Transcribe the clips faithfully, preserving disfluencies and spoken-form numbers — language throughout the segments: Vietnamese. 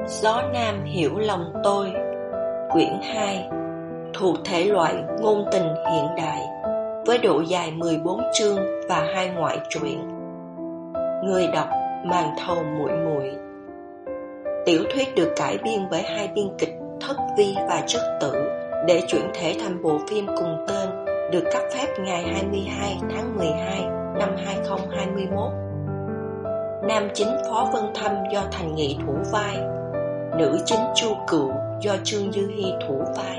Gió Nam hiểu lòng tôi. Quyển hai, thuộc thể loại ngôn tình hiện đại, với độ dài mười bốn chương và hai ngoại truyện. Người đọc Màn Thầu Muội Muội. Tiểu thuyết được cải biên bởi hai biên kịch Thất Vi và Chất Tử để chuyển thể thành bộ phim cùng tên, được cấp phép ngày hai mươi hai tháng mười hai năm hai nghìn không trăm hai mươi mốt. Nam chính Phó Vân Thâm do Thành Nghị thủ vai, nữ chính Chu Cựu do Trương Dư Hi thủ vai.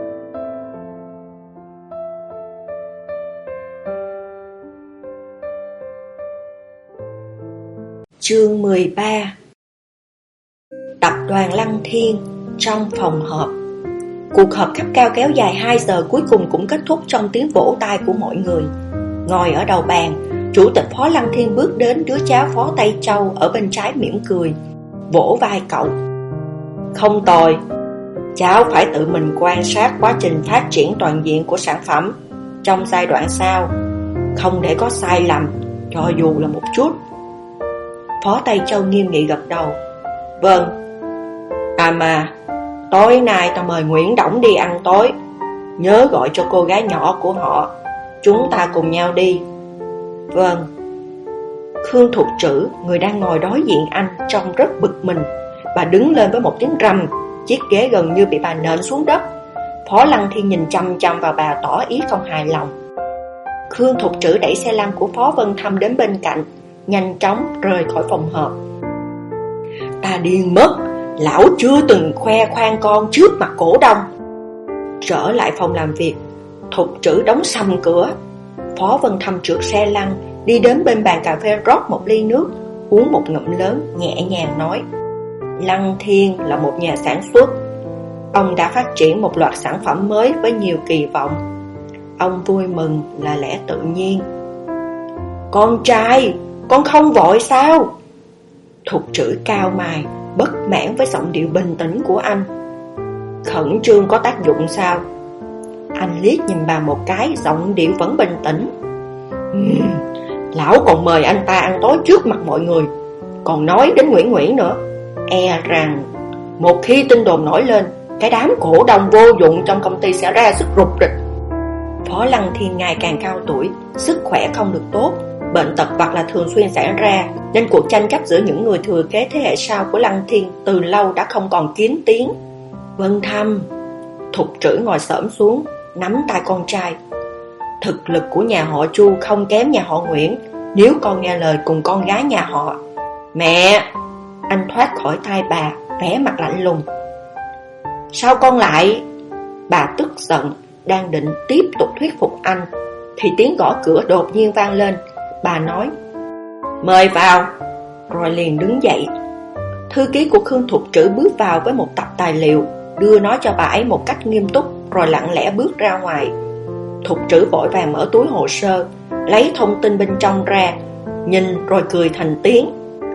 Chương mười ba. Tập đoàn Lăng Thiên. Trong phòng họp, cuộc họp cấp cao kéo dài hai giờ cuối cùng cũng kết thúc trong tiếng vỗ tay của mọi người. Ngồi ở đầu bàn, Chủ tịch Phó Lăng Thiên bước đến đứa cháu Phó Tây Châu ở bên trái mỉm cười, vỗ vai cậu. Không tồi, cháu phải tự mình quan sát quá trình phát triển toàn diện của sản phẩm trong giai đoạn sau, không để có sai lầm, cho dù là một chút. Phó Tây Châu nghiêm nghị gật đầu. Vâng. À mà, tối nay tao mời Nguyễn Đổng đi ăn tối, nhớ gọi cho cô gái nhỏ của họ, chúng ta cùng nhau đi. Vâng. Khương Thục Trữ, người đang ngồi đối diện anh, trông rất bực mình. Bà đứng lên với một tiếng rầm, chiếc ghế gần như bị bà nện xuống đất. Phó Lăng Thiên nhìn chăm chăm vào bà, tỏ ý không hài lòng. Khương Thục Trữ đẩy xe lăn của Phó Vân Thâm đến bên cạnh, nhanh chóng rời khỏi phòng họp. Ta điên mất, lão chưa từng khoe khoang con trước mặt cổ đông. Trở lại phòng làm việc, Thục Trữ đóng sầm cửa. Phó Vân Thâm trượt xe lăn, đi đến bên bàn cà phê rót một ly nước, uống một ngụm lớn, nhẹ nhàng nói. Lăng Thiên là một nhà sản xuất. Ông đã phát triển một loạt sản phẩm mới với nhiều kỳ vọng. Ông vui mừng là lẽ tự nhiên. Con trai, con không vội sao? Thục Trữ cao mày, bất mãn với giọng điệu bình tĩnh của anh. Khẩn trương có tác dụng sao? Anh liếc nhìn bà một cái, giọng điệu vẫn bình tĩnh. uhm, Lão còn mời anh ta ăn tối trước mặt mọi người, còn nói đến Nguyễn Nguyễn nữa. E rằng một khi tin đồn nổi lên, cái đám cổ đông vô dụng trong công ty sẽ ra sức rục rịch. Phó Lăng Thiên ngày càng cao tuổi, sức khỏe không được tốt, bệnh tật vặt là thường xuyên xảy ra, nên cuộc tranh chấp giữa những người thừa kế thế hệ sau của Lăng Thiên từ lâu đã không còn kín tiếng. Vân Thâm. Thục Trữ ngồi xổm xuống, nắm tay con trai. Thực lực của nhà họ Chu không kém nhà họ Nguyễn, nếu con nghe lời cùng con gái nhà họ. Mẹ! Anh thoát khỏi tay bà, vẻ mặt lạnh lùng. Sao con lại? Bà tức giận, đang định tiếp tục thuyết phục anh, thì tiếng gõ cửa đột nhiên vang lên. Bà nói, mời vào, rồi liền đứng dậy. Thư ký của Khương Thục Trữ bước vào với một tập tài liệu, đưa nó cho bà ấy một cách nghiêm túc, rồi lặng lẽ bước ra ngoài. Thục Trữ vội vàng mở túi hồ sơ, lấy thông tin bên trong ra, nhìn rồi cười thành tiếng.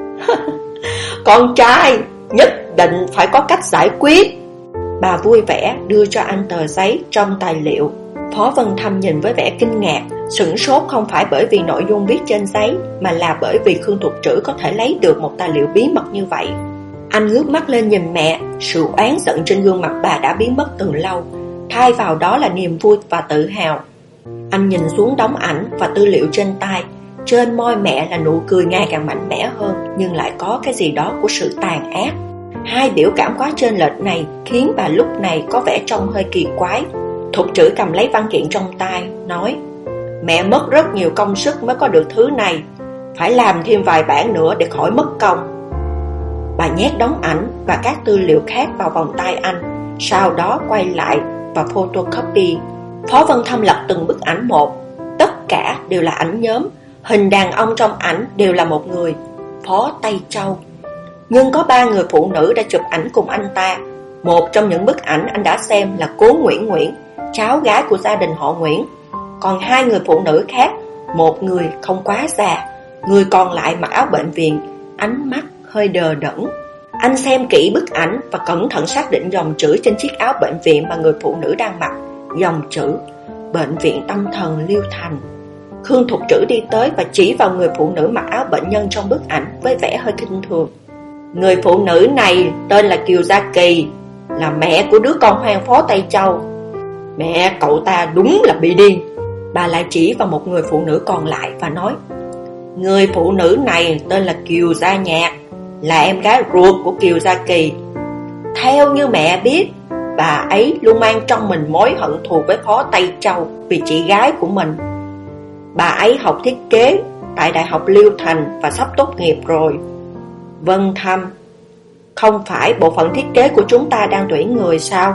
Con trai, nhất định phải có cách giải quyết. Bà vui vẻ đưa cho anh tờ giấy trong tài liệu. Phó Vân Thâm nhìn với vẻ kinh ngạc, sửng sốt không phải bởi vì nội dung viết trên giấy, mà là bởi vì Khương Thục Trữ có thể lấy được một tài liệu bí mật như vậy. Anh ngước mắt lên nhìn mẹ, sự oán giận trên gương mặt bà đã biến mất từ lâu, thay vào đó là niềm vui và tự hào. Anh nhìn xuống đống ảnh và tư liệu trên tay. Trên môi mẹ là nụ cười ngày càng mạnh mẽ hơn, nhưng lại có cái gì đó của sự tàn ác. Hai biểu cảm quá chênh lệch này khiến bà lúc này có vẻ trông hơi kỳ quái. Thục Trữ cầm lấy văn kiện trong tay, nói, mẹ mất rất nhiều công sức mới có được thứ này, phải làm thêm vài bản nữa để khỏi mất công. Bà nhét đống ảnh và các tư liệu khác vào vòng tay anh, sau đó quay lại và photocopy. Phó Vân Thâm lật từng bức ảnh một, tất cả đều là ảnh nhóm. Hình đàn ông trong ảnh đều là một người, Phó Tây Châu. Nhưng có ba người phụ nữ đã chụp ảnh cùng anh ta. Một trong những bức ảnh anh đã xem là cố Nguyễn Nguyễn, cháu gái của gia đình họ Nguyễn. Còn hai người phụ nữ khác, một người không quá già, người còn lại mặc áo bệnh viện, ánh mắt hơi đờ đẫn. Anh xem kỹ bức ảnh và cẩn thận xác định dòng chữ trên chiếc áo bệnh viện mà người phụ nữ đang mặc. Dòng chữ Bệnh viện Tâm thần Liêu Thành. Khương Thục Trữ đi tới và chỉ vào người phụ nữ mặc áo bệnh nhân trong bức ảnh với vẻ hơi khinh thường. Người phụ nữ này tên là Kiều Gia Kỳ, là mẹ của đứa con hoang Phó Tây Châu. Mẹ cậu ta đúng là bị điên. Bà lại chỉ vào một người phụ nữ còn lại và nói, người phụ nữ này tên là Kiều Gia Nhạc, là em gái ruột của Kiều Gia Kỳ. Theo như mẹ biết, bà ấy luôn mang trong mình mối hận thù với Phó Tây Châu vì chị gái của mình. Bà ấy học thiết kế tại Đại học Liêu Thành và sắp tốt nghiệp rồi. Vân Thâm, không phải bộ phận thiết kế của chúng ta đang tuyển người sao?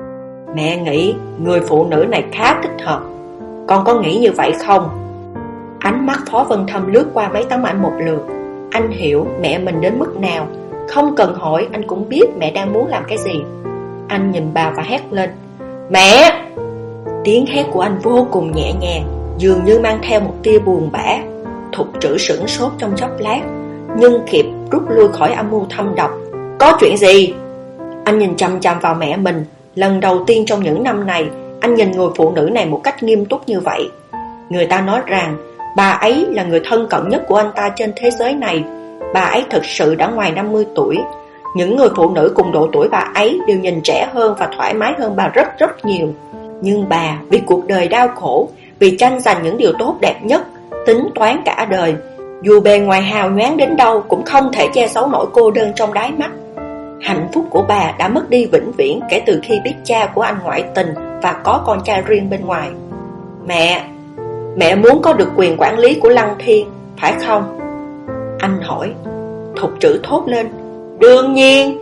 Mẹ nghĩ người phụ nữ này khá thích hợp. Con có nghĩ như vậy không? Ánh mắt Phó Vân Thâm lướt qua mấy tấm ảnh một lượt. Anh hiểu mẹ mình đến mức nào. Không cần hỏi, anh cũng biết mẹ đang muốn làm cái gì. Anh nhìn bà và hét lên, mẹ! Tiếng hét của anh vô cùng nhẹ nhàng, dường như mang theo một tia buồn bã. Thục Trữ sửng sốt trong chốc lát, nhưng kịp rút lui khỏi âm mưu thâm độc. Có chuyện gì? Anh nhìn chằm chằm vào mẹ mình. Lần đầu tiên trong những năm này, anh nhìn người phụ nữ này một cách nghiêm túc như vậy. Người ta nói rằng bà ấy là người thân cận nhất của anh ta trên thế giới này. Bà ấy thực sự đã ngoài năm mươi tuổi. Những người phụ nữ cùng độ tuổi bà ấy đều nhìn trẻ hơn và thoải mái hơn bà rất rất nhiều. Nhưng bà vì cuộc đời đau khổ, vì tranh giành những điều tốt đẹp nhất, tính toán cả đời, dù bề ngoài hào nhoáng đến đâu cũng không thể che giấu nỗi cô đơn trong đáy mắt. Hạnh phúc của bà đã mất đi vĩnh viễn kể từ khi biết cha của anh ngoại tình và có con trai riêng bên ngoài. Mẹ, mẹ muốn có được quyền quản lý của Lăng Thiên, phải không? Anh hỏi. Thục Trữ thốt lên, đương nhiên.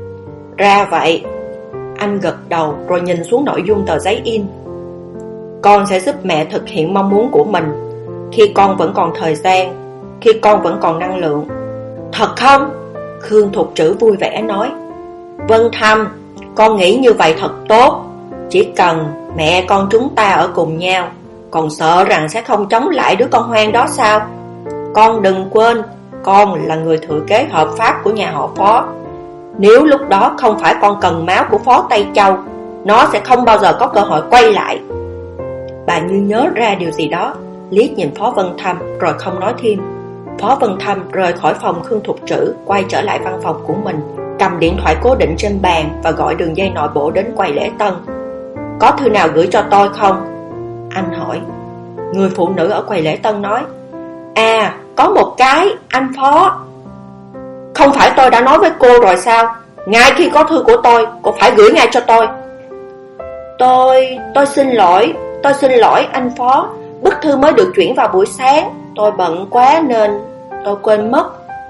Ra vậy. Anh gật đầu rồi nhìn xuống nội dung tờ giấy in. Con sẽ giúp mẹ thực hiện mong muốn của mình khi con vẫn còn thời gian, khi con vẫn còn năng lượng. Thật không? Khương Thục Trữ vui vẻ nói. Vân Thâm, con nghĩ như vậy thật tốt. Chỉ cần mẹ con chúng ta ở cùng nhau, còn sợ rằng sẽ không chống lại đứa con hoang đó sao? Con đừng quên, con là người thừa kế hợp pháp của nhà họ Phó. Nếu lúc đó không phải con cần máu của Phó Tây Châu, nó sẽ không bao giờ có cơ hội quay lại. Bà như nhớ ra điều gì đó, liếc nhìn Phó Vân Thâm rồi không nói thêm. Phó Vân Thâm rời khỏi phòng Khương Thục Trữ, quay trở lại văn phòng của mình, cầm điện thoại cố định trên bàn và gọi đường dây nội bộ đến quầy lễ tân. Có thư nào gửi cho tôi không? Anh hỏi. Người phụ nữ ở quầy lễ tân nói, à, có một cái, anh Phó. Không phải tôi đã nói với cô rồi sao? Ngay khi có thư của tôi, cô phải gửi ngay cho tôi. Tôi, tôi xin lỗi, tôi xin lỗi anh Phó. Bức thư mới được chuyển vào buổi sáng, tôi bận quá nên tôi quên mất.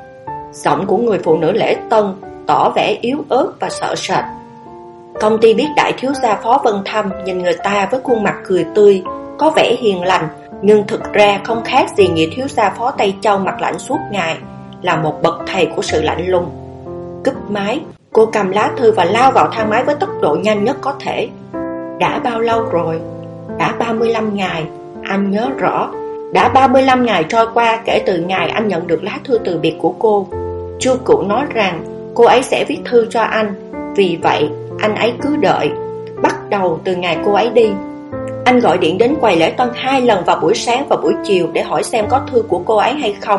Giọng của người phụ nữ lễ tân tỏ vẻ yếu ớt và sợ sệt. Công ty biết đại thiếu gia Phó Vân Thâm nhìn người ta với khuôn mặt cười tươi, có vẻ hiền lành, nhưng thực ra không khác gì nhị thiếu gia Phó Tây Châu mặt lạnh suốt ngày, là một bậc thầy của sự lạnh lùng. Cúp máy, cô cầm lá thư và lao vào thang máy với tốc độ nhanh nhất có thể. Đã bao lâu rồi? Đã ba mươi lăm ngày, anh nhớ rõ. Đã ba mươi lăm ngày trôi qua kể từ ngày anh nhận được lá thư từ biệt của cô. Chu Cửu nói rằng cô ấy sẽ viết thư cho anh, vì vậy anh ấy cứ đợi, bắt đầu từ ngày cô ấy đi. Anh gọi điện đến quầy lễ tân hai lần vào buổi sáng và buổi chiều để hỏi xem có thư của cô ấy hay không.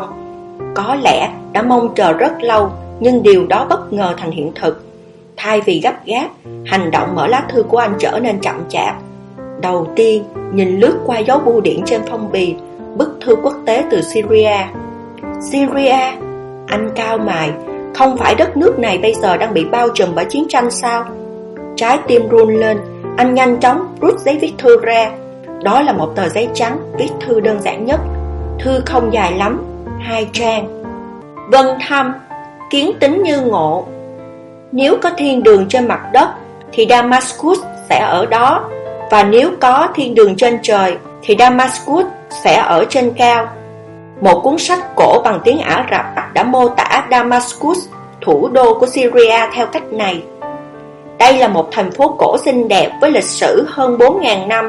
Có lẽ đã mong chờ rất lâu, nhưng điều đó bất ngờ thành hiện thực. Thay vì gấp gáp, hành động mở lá thư của anh trở nên chậm chạp. Đầu tiên, nhìn lướt qua dấu bưu điện trên phong bì, bức thư quốc tế từ Syria. Syria? Anh cau mày, không phải đất nước này bây giờ đang bị bao trùm bởi chiến tranh sao? Trái tim run lên, anh nhanh chóng rút giấy viết thư ra. Đó là một tờ giấy trắng, viết thư đơn giản nhất. Thư không dài lắm, hai trang. Vân Thâm, kiến tính như ngộ. Nếu có thiên đường trên mặt đất thì Damascus sẽ ở đó, và nếu có thiên đường trên trời thì Damascus sẽ ở trên cao. Một cuốn sách cổ bằng tiếng Ả Rập đã mô tả Damascus, thủ đô của Syria, theo cách này. Đây là một thành phố cổ xinh đẹp với lịch sử hơn bốn nghìn năm.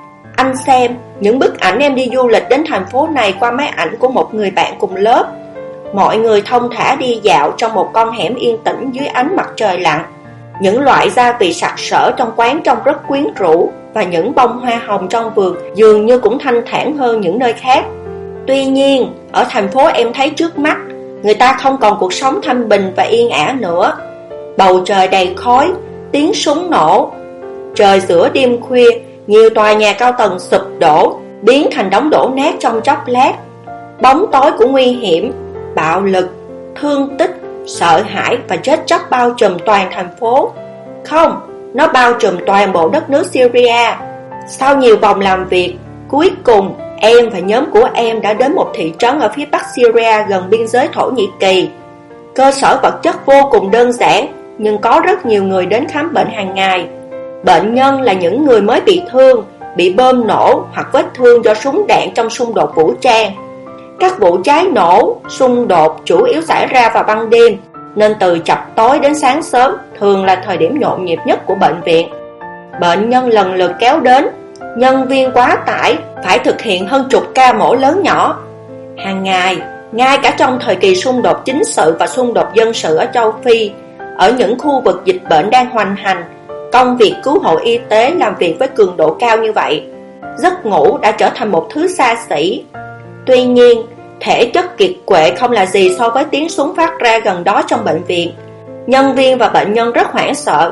Anh xem những bức ảnh em đi du lịch đến thành phố này qua máy ảnh của một người bạn cùng lớp. Mọi người thông thả đi dạo trong một con hẻm yên tĩnh dưới ánh mặt trời lặn. Những loại gia vị sặc sỡ trong quán trông rất quyến rũ, và những bông hoa hồng trong vườn dường như cũng thanh thản hơn những nơi khác. Tuy nhiên, ở thành phố em thấy trước mắt, Người ta không còn cuộc sống thanh bình và yên ả nữa. Bầu trời đầy khói, tiếng súng nổ. Trời giữa đêm khuya, nhiều tòa nhà cao tầng sụp đổ, biến thành đống đổ nát trong chốc lát. Bóng tối của nguy hiểm, bạo lực, thương tích, sợ hãi và chết chóc bao trùm toàn thành phố. Không, nó bao trùm toàn bộ đất nước Syria. Sau nhiều vòng làm việc, cuối cùng em và nhóm của em đã đến một thị trấn ở phía bắc Syria gần biên giới Thổ Nhĩ Kỳ. Cơ sở vật chất vô cùng đơn giản, nhưng có rất nhiều người đến khám bệnh hàng ngày. Bệnh nhân là những người mới bị thương, bị bom nổ hoặc vết thương do súng đạn trong xung đột vũ trang. Các vụ cháy nổ, xung đột chủ yếu xảy ra vào ban đêm, nên từ chập tối đến sáng sớm thường là thời điểm nhộn nhịp nhất của bệnh viện. Bệnh nhân lần lượt kéo đến, nhân viên quá tải, phải thực hiện hơn chục ca mổ lớn nhỏ. Hàng ngày, ngay cả trong thời kỳ xung đột chính sự và xung đột dân sự ở châu Phi, ở những khu vực dịch bệnh đang hoành hành, công việc cứu hộ y tế làm việc với cường độ cao như vậy. Giấc ngủ đã trở thành một thứ xa xỉ. Tuy nhiên, thể chất kiệt quệ không là gì so với tiếng súng phát ra gần đó trong bệnh viện. Nhân viên và bệnh nhân rất hoảng sợ.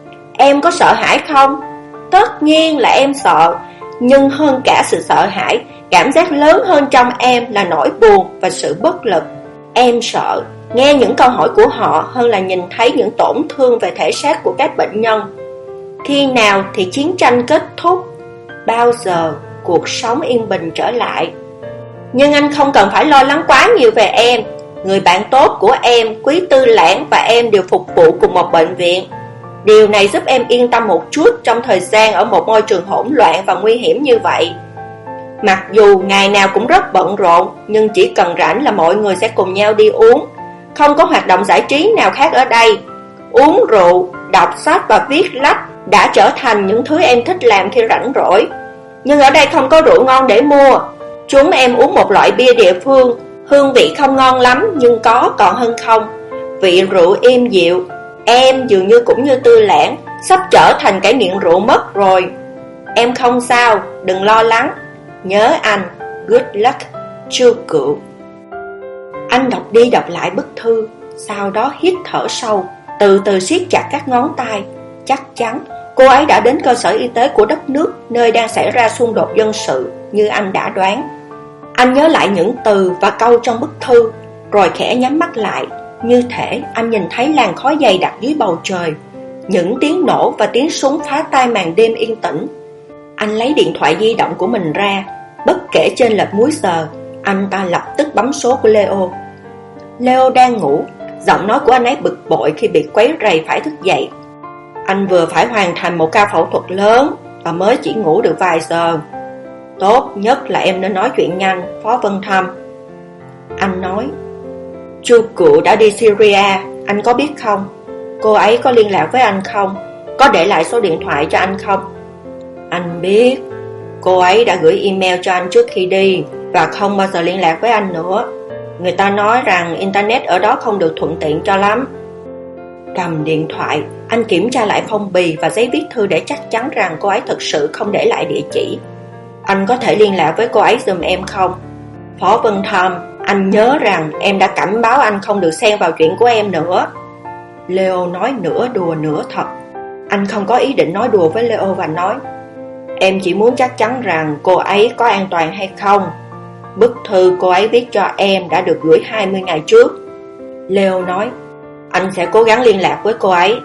Em có sợ hãi không? Tất nhiên là em sợ, nhưng hơn cả sự sợ hãi, cảm giác lớn hơn trong em là nỗi buồn và sự bất lực. Em sợ nghe những câu hỏi của họ hơn là nhìn thấy những tổn thương về thể xác của các bệnh nhân. Khi nào thì chiến tranh kết thúc? Bao giờ cuộc sống yên bình trở lại? Nhưng anh không cần phải lo lắng quá nhiều về em. Người bạn tốt của em, Quý Tư Lãng và em đều phục vụ cùng một bệnh viện. Điều này giúp em yên tâm một chút trong thời gian ở một môi trường hỗn loạn và nguy hiểm như vậy. Mặc dù ngày nào cũng rất bận rộn, nhưng chỉ cần rảnh là mọi người sẽ cùng nhau đi uống. Không có hoạt động giải trí nào khác ở đây. Uống rượu, đọc sách và viết lách đã trở thành những thứ em thích làm khi rảnh rỗi. Nhưng ở đây không có rượu ngon để mua. Chúng em uống một loại bia địa phương, hương vị không ngon lắm nhưng có còn hơn không. Vị rượu êm dịu. Em dường như cũng như Tư Lãng, sắp trở thành kẻ nghiện rượu mất rồi. Em không sao, đừng lo lắng. Nhớ anh, good luck, Chu Cựu. Anh đọc đi đọc lại bức thư, sau đó hít thở sâu, từ từ siết chặt các ngón tay. Chắc chắn cô ấy đã đến cơ sở y tế của đất nước nơi đang xảy ra xung đột dân sự như anh đã đoán. Anh nhớ lại những từ và câu trong bức thư, rồi khẽ nhắm mắt lại. Như thể anh nhìn thấy làn khói dày đặc dưới bầu trời, những tiếng nổ và tiếng súng phá tan màn đêm yên tĩnh. Anh lấy điện thoại di động của mình ra. Bất kể trên lệch múi giờ, anh ta lập tức bấm số của Leo. Leo đang ngủ. Giọng nói của anh ấy bực bội khi bị quấy rầy phải thức dậy. Anh vừa phải hoàn thành một ca phẫu thuật lớn và mới chỉ ngủ được vài giờ. Tốt nhất là em nên nói chuyện nhanh, Phó Vân Thâm. Anh nói. Chu Cựu đã đi Syria, anh có biết không? Cô ấy có liên lạc với anh không? Có để lại số điện thoại cho anh không? Anh biết. Cô ấy đã gửi email cho anh trước khi đi và không bao giờ liên lạc với anh nữa. Người ta nói rằng internet ở đó không được thuận tiện cho lắm. Cầm điện thoại, anh kiểm tra lại phong bì và giấy viết thư để chắc chắn rằng cô ấy thực sự không để lại địa chỉ. Anh có thể liên lạc với cô ấy giùm em không? Phó Vân Thâm, anh nhớ rằng em đã cảnh báo anh không được xen vào chuyện của em nữa. Leo nói nửa đùa nửa thật. Anh không có ý định nói đùa với Leo và nói, em chỉ muốn chắc chắn rằng cô ấy có an toàn hay không. Bức thư cô ấy viết cho em đã được gửi hai mươi ngày trước. Leo nói, anh sẽ cố gắng liên lạc với cô ấy.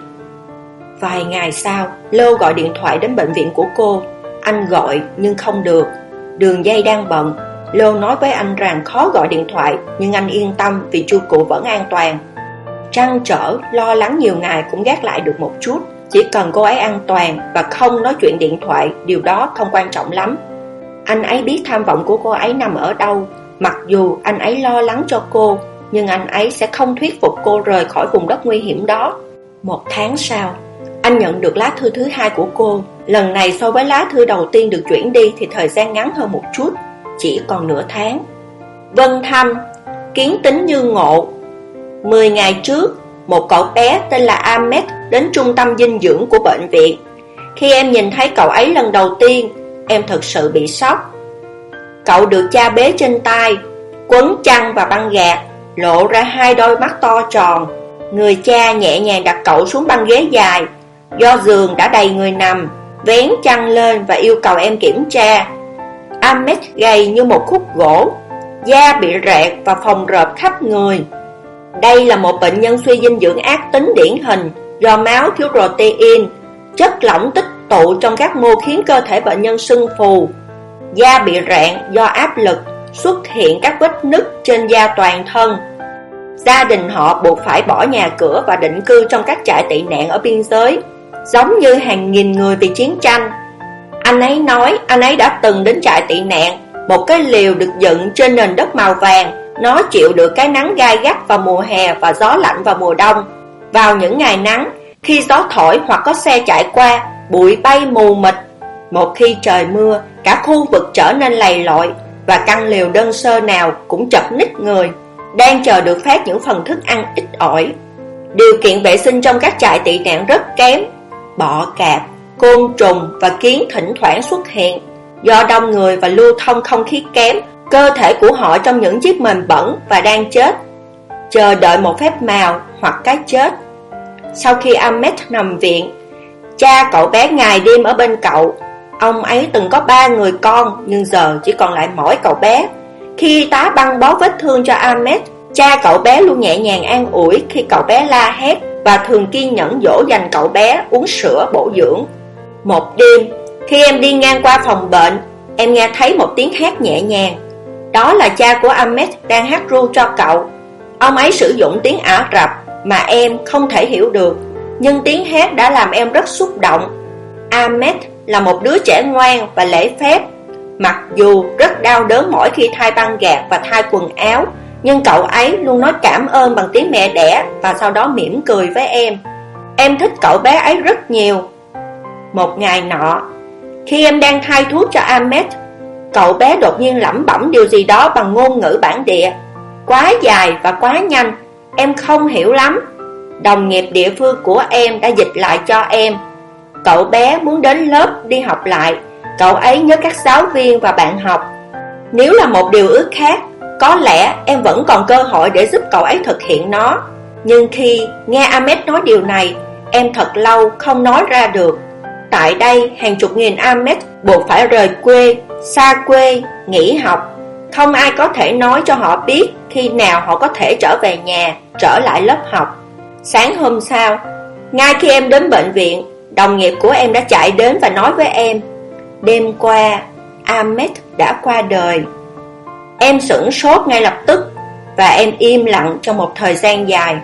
Vài ngày sau, Leo gọi điện thoại đến bệnh viện của cô. Anh gọi nhưng không được, đường dây đang bận. Leo nói với anh rằng khó gọi điện thoại, nhưng anh yên tâm vì Chu Cựu vẫn an toàn. Trăn trở, lo lắng nhiều ngày cũng gác lại được một chút. Chỉ cần cô ấy an toàn và không nói chuyện điện thoại, điều đó không quan trọng lắm. Anh ấy biết tham vọng của cô ấy nằm ở đâu. Mặc dù anh ấy lo lắng cho cô, nhưng anh ấy sẽ không thuyết phục cô rời khỏi vùng đất nguy hiểm đó. Một tháng sau, anh nhận được lá thư thứ hai của cô. Lần này so với lá thư đầu tiên được chuyển đi thì thời gian ngắn hơn một chút, chỉ còn nửa tháng. Vân Thâm, kiến tính như ngộ. Mười ngày trước, một cậu bé tên là Ahmed đến trung tâm dinh dưỡng của bệnh viện. Khi em nhìn thấy cậu ấy lần đầu tiên, em thực sự bị sốc. Cậu được cha bế trên tay, quấn chăn và băng gạc, lộ ra hai đôi mắt to tròn. Người cha nhẹ nhàng đặt cậu xuống băng ghế dài. Do giường đã đầy người nằm, vén chăn lên và yêu cầu em kiểm tra. Ahmed gầy như một khúc gỗ, da bị rạn và phồng rộp khắp người. Đây là một bệnh nhân suy dinh dưỡng ác tính điển hình do máu thiếu protein. Chất lỏng tích tụ trong các mô khiến cơ thể bệnh nhân sưng phù. Da bị rạn do áp lực, xuất hiện các vết nứt trên da toàn thân. Gia đình họ buộc phải bỏ nhà cửa và định cư trong các trại tị nạn ở biên giới, giống như hàng nghìn người vì chiến tranh. Anh ấy nói anh ấy đã từng đến trại tị nạn, một cái lều được dựng trên nền đất màu vàng. Nó chịu được cái nắng gai gắt vào mùa hè và gió lạnh vào mùa đông. Vào những ngày nắng, khi gió thổi hoặc có xe chạy qua, bụi bay mù mịt. Một khi trời mưa, cả khu vực trở nên lầy lội, và căn lều đơn sơ nào cũng chật ních người, đang chờ được phát những phần thức ăn ít ỏi. Điều kiện vệ sinh trong các trại tị nạn rất kém. Bọ cạp, côn trùng và kiến thỉnh thoảng xuất hiện. Do đông người và lưu thông không khí kém, cơ thể của họ trong những chiếc mền bẩn và đang chết, chờ đợi một phép màu hoặc cái chết. Sau khi Ahmed nằm viện, cha cậu bé ngày đêm ở bên cậu. Ông ấy từng có ba người con, nhưng giờ chỉ còn lại mỗi cậu bé. Khi y tá băng bó vết thương cho Ahmed, cha cậu bé luôn nhẹ nhàng an ủi khi cậu bé la hét, và thường kiên nhẫn dỗ dành cậu bé uống sữa bổ dưỡng. Một đêm, khi em đi ngang qua phòng bệnh, em nghe thấy một tiếng hát nhẹ nhàng. Đó là cha của Ahmed đang hát ru cho cậu. Ông ấy sử dụng tiếng Ả Rập mà em không thể hiểu được, nhưng tiếng hát đã làm em rất xúc động. Ahmed là một đứa trẻ ngoan và lễ phép. Mặc dù rất đau đớn mỗi khi thay băng gạc và thay quần áo, nhưng cậu ấy luôn nói cảm ơn bằng tiếng mẹ đẻ và sau đó mỉm cười với em. Em thích cậu bé ấy rất nhiều. Một ngày nọ, khi em đang thay thuốc cho Ahmed, cậu bé đột nhiên lẩm bẩm điều gì đó bằng ngôn ngữ bản địa. Quá dài và quá nhanh, em không hiểu lắm. Đồng nghiệp địa phương của em đã dịch lại cho em. Cậu bé muốn đến lớp đi học lại. Cậu ấy nhớ các giáo viên và bạn học. Nếu là một điều ước khác, có lẽ em vẫn còn cơ hội để giúp cậu ấy thực hiện nó. Nhưng khi nghe Ahmed nói điều này, em thật lâu không nói ra được. Tại đây, hàng chục nghìn Ahmed buộc phải rời quê, xa quê, nghỉ học. Không ai có thể nói cho họ biết khi nào họ có thể trở về nhà, trở lại lớp học. Sáng hôm sau, ngay khi em đến bệnh viện, đồng nghiệp của em đã chạy đến và nói với em, đêm qua, Ahmed đã qua đời. Em sửng sốt ngay lập tức, và em im lặng trong một thời gian dài.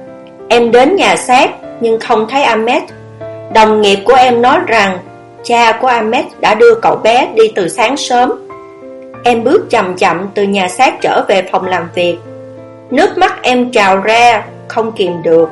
Em đến nhà xác nhưng không thấy Ahmed. Đồng nghiệp của em nói rằng cha của Ahmed đã đưa cậu bé đi từ sáng sớm. Em bước chậm chậm từ nhà xác trở về phòng làm việc. Nước mắt em trào ra, không kìm được.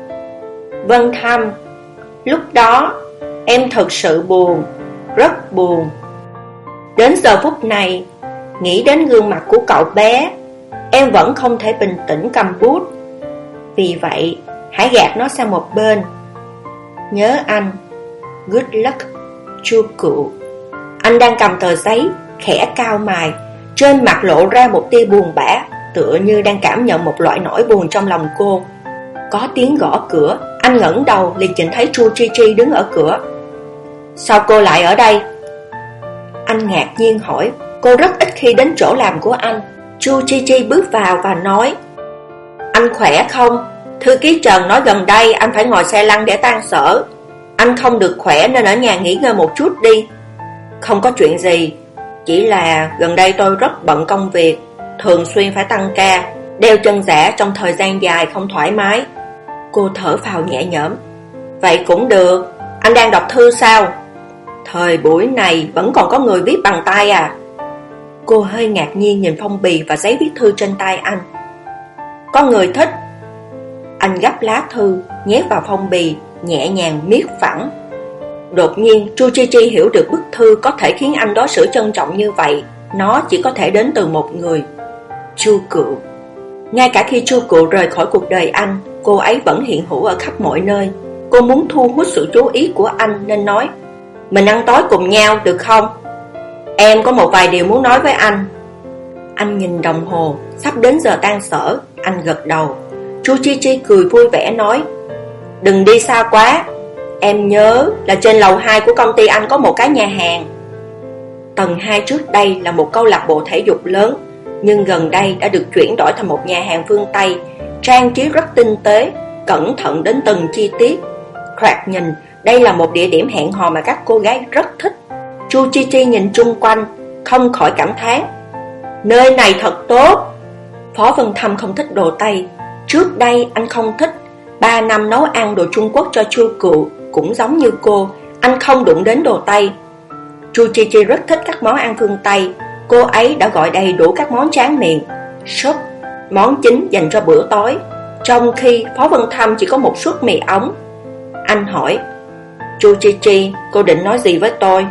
Vân Thâm, lúc đó em thực sự buồn, rất buồn. Đến giờ phút này, nghĩ đến gương mặt của cậu bé, em vẫn không thể bình tĩnh cầm bút. Vì vậy, hãy gạt nó sang một bên. Nhớ anh. Good luck, Chu Cựu. Anh đang cầm tờ giấy, khẽ cau mày, trên mặt lộ ra một tia buồn bã, tựa như đang cảm nhận một loại nỗi buồn trong lòng cô. Có tiếng gõ cửa. Anh ngẩng đầu liền nhìn thấy Chu Chi Chi đứng ở cửa. Sao cô lại ở đây? Anh ngạc nhiên hỏi. Cô rất ít khi đến chỗ làm của anh. Chu Chi Chi bước vào và nói, anh khỏe không? Thư ký Trần nói gần đây anh phải ngồi xe lăn để tan sở. Anh không được khỏe nên ở nhà nghỉ ngơi một chút đi. Không có chuyện gì, chỉ là gần đây tôi rất bận công việc, thường xuyên phải tăng ca, đeo chân giả trong thời gian dài không thoải mái. Cô thở phào nhẹ nhõm. Vậy cũng được. Anh đang đọc thư sao? Thời buổi này vẫn còn có người viết bằng tay à? Cô hơi ngạc nhiên nhìn phong bì và giấy viết thư trên tay anh. Có người thích. Anh gấp lá thư, nhét vào phong bì, nhẹ nhàng miết phẳng. Đột nhiên Chu Chi Chi hiểu được bức thư có thể khiến anh đối xử trân trọng như vậy. Nó chỉ có thể đến từ một người, Chu Cựu. Ngay cả khi Chu Cựu rời khỏi cuộc đời anh, cô ấy vẫn hiện hữu ở khắp mọi nơi. Cô muốn thu hút sự chú ý của anh nên nói, mình ăn tối cùng nhau được không? Em có một vài điều muốn nói với anh. Anh nhìn đồng hồ, sắp đến giờ tan sở, Anh gật đầu. Chu Chi Chi cười vui vẻ nói, đừng đi xa quá, em nhớ là trên lầu hai của công ty anh có một cái nhà hàng. Tầng hai trước đây là một câu lạc bộ thể dục lớn, nhưng gần đây đã được chuyển đổi thành một nhà hàng phương Tây, trang trí rất tinh tế, cẩn thận đến từng chi tiết. Thoạt nhìn, đây là một địa điểm hẹn hò mà các cô gái rất thích. Chu Chi Chi nhìn chung quanh, không khỏi cảm thán, nơi này thật tốt. Phó Vân Thâm không thích đồ Tây. Trước đây anh không thích. Ba năm nấu ăn đồ Trung Quốc cho Chu Cựu, cũng giống như cô, anh không đụng đến đồ Tây. Chu Chi Chi rất thích các món ăn phương Tây. Cô ấy đã gọi đầy đủ các món tráng miệng, súp, món chính dành cho bữa tối, trong khi Phó Vân Thâm chỉ có một suất mì ống. Anh hỏi, Chu Chi Chi, cô định nói gì với tôi?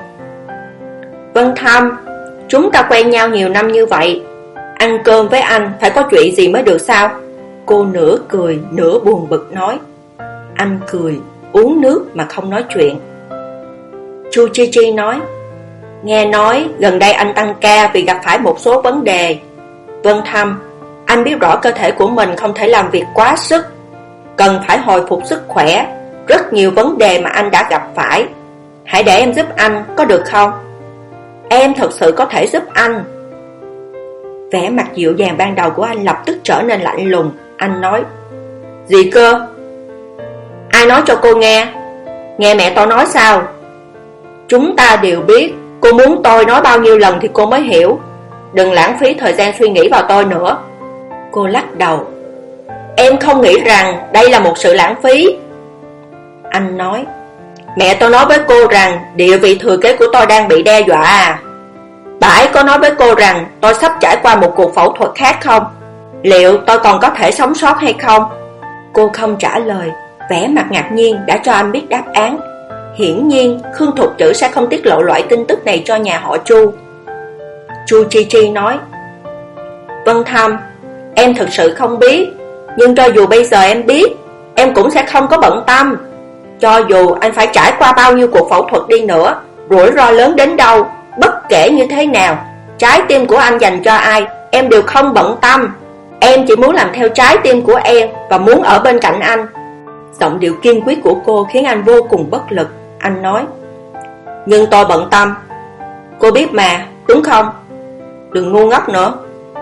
Vân Thâm, chúng ta quen nhau nhiều năm như vậy, ăn cơm với anh phải có chuyện gì mới được sao? Cô nửa cười nửa buồn bực nói. Anh cười, uống nước mà không nói chuyện. Chu Chi Chi nói, nghe nói gần đây anh tăng ca vì gặp phải một số vấn đề. Vân Thâm, anh biết rõ cơ thể của mình không thể làm việc quá sức, cần phải hồi phục sức khỏe. Rất nhiều vấn đề mà anh đã gặp phải, hãy để em giúp anh có được không? Em thật sự có thể giúp anh. Vẻ mặt dịu dàng ban đầu của anh lập tức trở nên lạnh lùng. Anh nói, gì cơ? Ai nói cho cô nghe? Nghe mẹ tôi nói sao? Chúng ta đều biết, cô muốn tôi nói bao nhiêu lần thì cô mới hiểu. Đừng lãng phí thời gian suy nghĩ vào tôi nữa. Cô lắc đầu. Em không nghĩ rằng đây là một sự lãng phí. Anh nói, mẹ tôi nói với cô rằng địa vị thừa kế của tôi đang bị đe dọa à? Bà ấy có nói với cô rằng tôi sắp trải qua một cuộc phẫu thuật khác không? Liệu tôi còn có thể sống sót hay không? Cô không trả lời, vẻ mặt ngạc nhiên đã cho anh biết đáp án. Hiển nhiên Khương Thục Trữ sẽ không tiết lộ loại tin tức này cho nhà họ Chu. Chu Chi Chi nói, Vân Thâm, em thực sự không biết, nhưng cho dù bây giờ em biết, em cũng sẽ không có bận tâm. Cho dù anh phải trải qua bao nhiêu cuộc phẫu thuật đi nữa, rủi ro lớn đến đâu, bất kể như thế nào, trái tim của anh dành cho ai, em đều không bận tâm. Em chỉ muốn làm theo trái tim của em và muốn ở bên cạnh anh. Giọng điệu kiên quyết của cô khiến anh vô cùng bất lực. Anh nói, nhưng tôi bận tâm. Cô biết mà, đúng không? Đừng ngu ngốc nữa.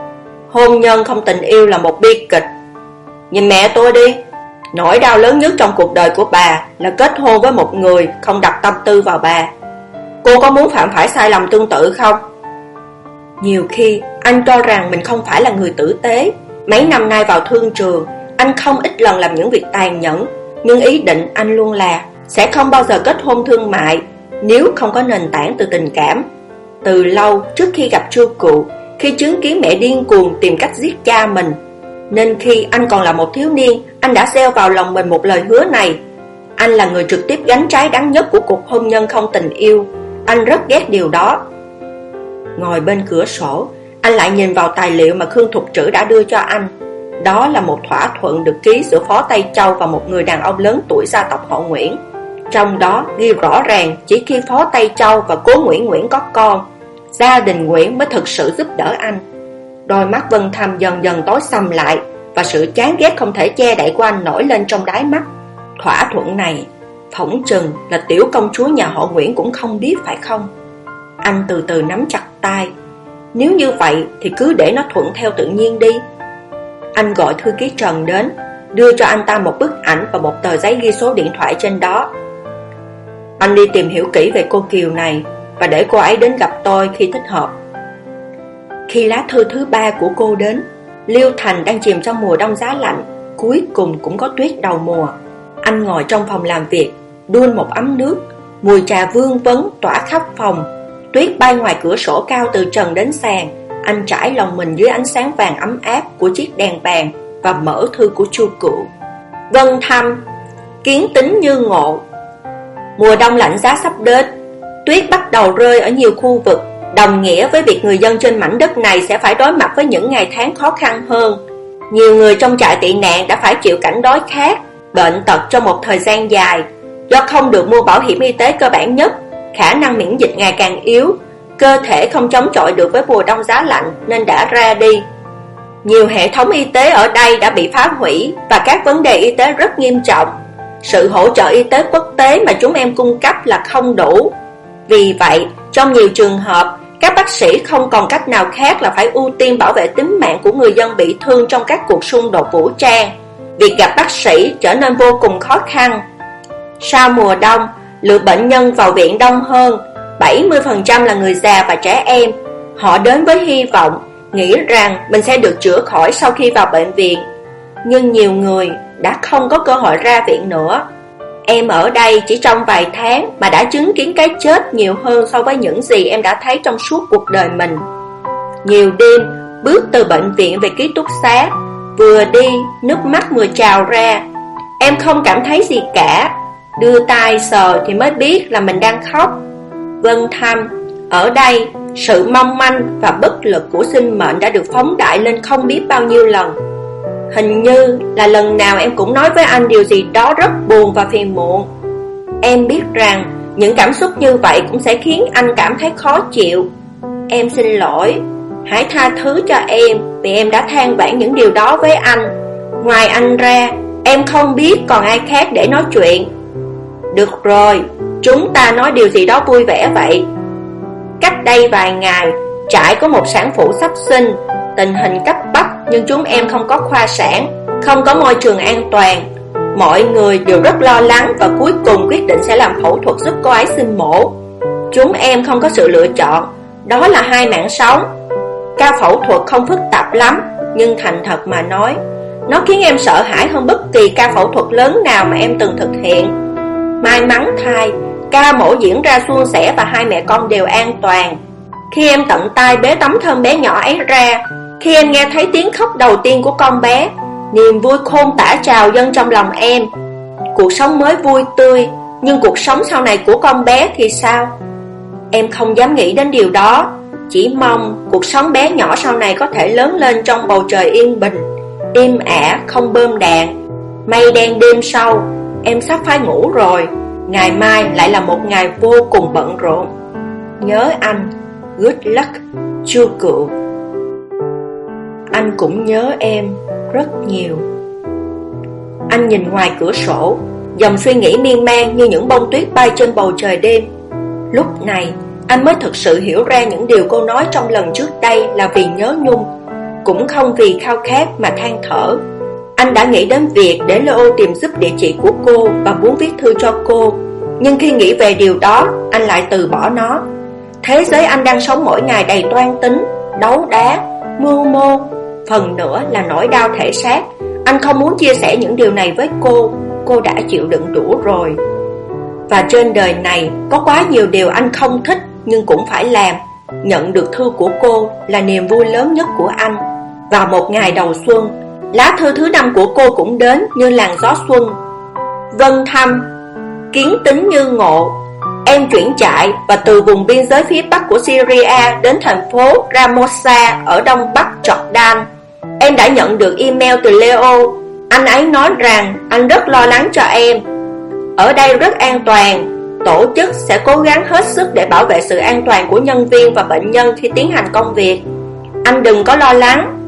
Hôn nhân không tình yêu là một bi kịch. Nhìn mẹ tôi đi, nỗi đau lớn nhất trong cuộc đời của bà là kết hôn với một người không đặt tâm tư vào bà. Cô có muốn phạm phải sai lầm tương tự không? Nhiều khi anh cho rằng mình không phải là người tử tế. Mấy năm nay vào thương trường, anh không ít lần làm những việc tàn nhẫn, nhưng ý định anh luôn là sẽ không bao giờ kết hôn thương mại nếu không có nền tảng từ tình cảm. Từ lâu trước khi gặp Chu Cựu, khi chứng kiến mẹ điên cuồng tìm cách giết cha mình, nên khi anh còn là một thiếu niên, anh đã gieo vào lòng mình một lời hứa này. Anh là người trực tiếp gánh trái đắng nhất của cuộc hôn nhân không tình yêu. Anh rất ghét điều đó. Ngồi bên cửa sổ, anh lại nhìn vào tài liệu mà Khương Thục Trữ đã đưa cho anh. Đó là một thỏa thuận được ký giữa Phó Tây Châu và một người đàn ông lớn tuổi gia tộc họ Nguyễn. Trong đó ghi rõ ràng chỉ khi Phó Tây Châu và Cố Nguyễn Nguyễn có con, gia đình Nguyễn mới thực sự giúp đỡ anh. Đôi mắt Vân Thâm dần dần tối sầm lại, và sự chán ghét không thể che đậy của anh nổi lên trong đáy mắt. Thỏa thuận này phỏng chừng là tiểu công chúa nhà họ Nguyễn cũng không biết, phải không? Anh từ từ nắm chặt tay. Nếu như vậy thì cứ để nó thuận theo tự nhiên đi. Anh gọi thư ký Trần đến, đưa cho anh ta một bức ảnh và một tờ giấy ghi số điện thoại trên đó. Anh đi tìm hiểu kỹ về cô Kiều này và để cô ấy đến gặp tôi khi thích hợp. Khi lá thư thứ ba của cô đến, Liêu Thành đang chìm trong mùa đông giá lạnh, cuối cùng cũng có tuyết đầu mùa. Anh ngồi trong phòng làm việc, đun một ấm nước, mùi trà vương vấn tỏa khắp phòng. Tuyết bay ngoài cửa sổ cao từ trần đến sàn. Anh trải lòng mình dưới ánh sáng vàng ấm áp của chiếc đèn bàn và mở thư của Chu Cựu. Vân Thâm, kiến tính như ngộ. Mùa đông lạnh giá sắp đến, tuyết bắt đầu rơi ở nhiều khu vực, đồng nghĩa với việc người dân trên mảnh đất này sẽ phải đối mặt với những ngày tháng khó khăn hơn. Nhiều người trong trại tị nạn đã phải chịu cảnh đói khát, bệnh tật trong một thời gian dài. Do không được mua bảo hiểm y tế cơ bản nhất, khả năng miễn dịch ngày càng yếu, cơ thể không chống chọi được với mùa đông giá lạnh nên đã ra đi. Nhiều hệ thống y tế ở đây đã bị phá hủy và các vấn đề y tế rất nghiêm trọng. Sự hỗ trợ y tế quốc tế mà chúng em cung cấp là không đủ. Vì vậy, trong nhiều trường hợp, các bác sĩ không còn cách nào khác là phải ưu tiên bảo vệ tính mạng của người dân bị thương trong các cuộc xung đột vũ trang. Việc gặp bác sĩ trở nên vô cùng khó khăn. Sau mùa đông, lượng bệnh nhân vào viện đông hơn, bảy mươi phần trăm là người già và trẻ em. Họ đến với hy vọng, nghĩ rằng mình sẽ được chữa khỏi sau khi vào bệnh viện. Nhưng nhiều người đã không có cơ hội ra viện nữa. Em ở đây chỉ trong vài tháng mà đã chứng kiến cái chết nhiều hơn so với những gì em đã thấy trong suốt cuộc đời mình. Nhiều đêm, bước từ bệnh viện về ký túc xá, vừa đi, nước mắt vừa trào ra. Em không cảm thấy gì cả, đưa tay sờ thì mới biết là mình đang khóc. Vân thăm, ở đây, sự mong manh và bất lực của sinh mệnh đã được phóng đại lên không biết bao nhiêu lần. Hình như là lần nào em cũng nói với anh điều gì đó rất buồn và phiền muộn. Em biết rằng những cảm xúc như vậy cũng sẽ khiến anh cảm thấy khó chịu. Em xin lỗi, hãy tha thứ cho em vì em đã than vãn những điều đó với anh. Ngoài anh ra, em không biết còn ai khác để nói chuyện. Được rồi, chúng ta nói điều gì đó vui vẻ vậy. Cách đây vài ngày, trại có một sản phụ sắp sinh. Tình hình cấp bách nhưng chúng em không có khoa sản, không có môi trường an toàn. Mọi người đều rất lo lắng và cuối cùng quyết định sẽ làm phẫu thuật giúp cô ấy sinh mổ. Chúng em không có sự lựa chọn, đó là hai mạng sống. Ca phẫu thuật không phức tạp lắm, nhưng thành thật mà nói, nó khiến em sợ hãi hơn bất kỳ ca phẫu thuật lớn nào mà em từng thực hiện. May mắn thay, ca mổ diễn ra suôn sẻ và hai mẹ con đều an toàn. Khi em tận tay bế tấm thân bé nhỏ ấy ra, khi em nghe thấy tiếng khóc đầu tiên của con bé, niềm vui khôn tả trào dâng trong lòng em. Cuộc sống mới vui tươi, nhưng cuộc sống sau này của con bé thì sao? Em không dám nghĩ đến điều đó, chỉ mong cuộc sống bé nhỏ sau này có thể lớn lên trong bầu trời yên bình, im ả, không bơm đạn. Mây đen đêm sâu, em sắp phải ngủ rồi. Ngày mai lại là một ngày vô cùng bận rộn. Nhớ anh. Good luck, Chu Cựu. Anh cũng nhớ em rất nhiều. Anh nhìn ngoài cửa sổ, dòng suy nghĩ miên man như những bông tuyết bay trên bầu trời đêm. Lúc này, anh mới thực sự hiểu ra những điều cô nói trong lần trước đây là vì nhớ nhung, cũng không vì khao khát mà than thở. Anh đã nghĩ đến việc để Leo tìm giúp địa chỉ của cô và muốn viết thư cho cô. Nhưng khi nghĩ về điều đó, anh lại từ bỏ nó. Thế giới anh đang sống mỗi ngày đầy toan tính, đấu đá, mưu mô, phần nữa là nỗi đau thể xác. Anh không muốn chia sẻ những điều này với cô, cô đã chịu đựng đủ rồi. Và trên đời này có quá nhiều điều anh không thích nhưng cũng phải làm. Nhận được thư của cô là niềm vui lớn nhất của anh. Vào một ngày đầu xuân, lá thư thứ năm của cô cũng đến như làn gió xuân. Vân thăm, kiến tính như ngộ. Em chuyển trại và từ vùng biên giới phía bắc của Syria đến thành phố Ramosa ở đông bắc Jordan. Em đã nhận được email từ Leo. Anh ấy nói rằng anh rất lo lắng cho em. Ở đây rất an toàn. Tổ chức sẽ cố gắng hết sức để bảo vệ sự an toàn của nhân viên và bệnh nhân khi tiến hành công việc. Anh đừng có lo lắng.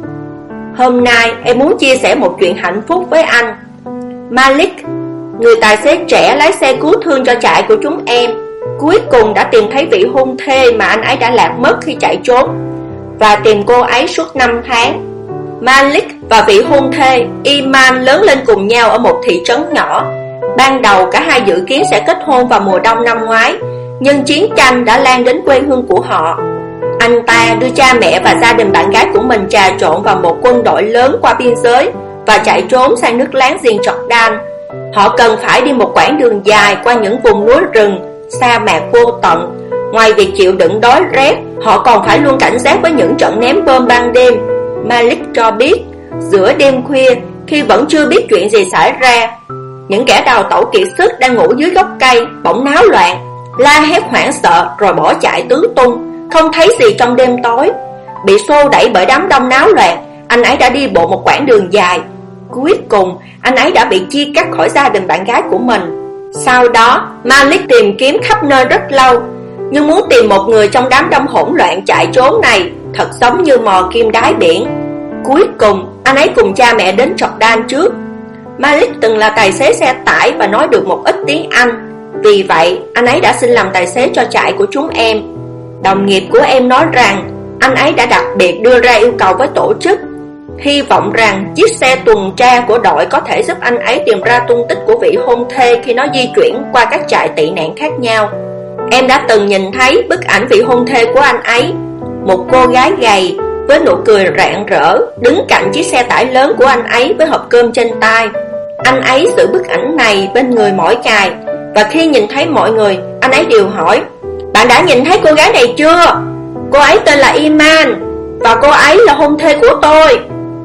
Hôm nay em muốn chia sẻ một chuyện hạnh phúc với anh. Malik, người tài xế trẻ lái xe cứu thương cho trại của chúng em, cuối cùng đã tìm thấy vị hôn thê mà anh ấy đã lạc mất khi chạy trốn, và tìm cô ấy suốt năm tháng. Malik và vị hôn thê Iman lớn lên cùng nhau ở một thị trấn nhỏ. Ban đầu cả hai dự kiến sẽ kết hôn vào mùa đông năm ngoái, nhưng chiến tranh đã lan đến quê hương của họ. Anh ta đưa cha mẹ và gia đình bạn gái của mình trà trộn vào một quân đội lớn qua biên giới và chạy trốn sang nước láng giềng Jordan. Họ cần phải đi một quãng đường dài qua những vùng núi rừng, sa mạc vô tận. Ngoài việc chịu đựng đói rét, họ còn phải luôn cảnh giác với những trận ném bom ban đêm. Malik cho biết, giữa đêm khuya, khi vẫn chưa biết chuyện gì xảy ra, những kẻ đào tẩu kiệt sức đang ngủ dưới gốc cây bỗng náo loạn, la hét hoảng sợ rồi bỏ chạy tứ tung, không thấy gì trong đêm tối. Bị xô đẩy bởi đám đông náo loạn, anh ấy đã đi bộ một quãng đường dài. Cuối cùng, anh ấy đã bị chia cắt khỏi gia đình bạn gái của mình. Sau đó, Malik tìm kiếm khắp nơi rất lâu, nhưng muốn tìm một người trong đám đông hỗn loạn chạy trốn này thật giống như mò kim đáy biển. Cuối cùng, anh ấy cùng cha mẹ đến Jordan trước. Malik từng là tài xế xe tải và nói được một ít tiếng Anh. Vì vậy, anh ấy đã xin làm tài xế cho trại của chúng em. Đồng nghiệp của em nói rằng anh ấy đã đặc biệt đưa ra yêu cầu với tổ chức, hy vọng rằng chiếc xe tuần tra của đội có thể giúp anh ấy tìm ra tung tích của vị hôn thê khi nó di chuyển qua các trại tị nạn khác nhau. Em đã từng nhìn thấy bức ảnh vị hôn thê của anh ấy, một cô gái gầy với nụ cười rạng rỡ đứng cạnh chiếc xe tải lớn của anh ấy với hộp cơm trên tay. Anh ấy giữ bức ảnh này bên người mỗi ngày, và khi nhìn thấy mọi người, anh ấy đều hỏi: "Bạn đã nhìn thấy cô gái này chưa? Cô ấy tên là Iman, và cô ấy là hôn thê của tôi."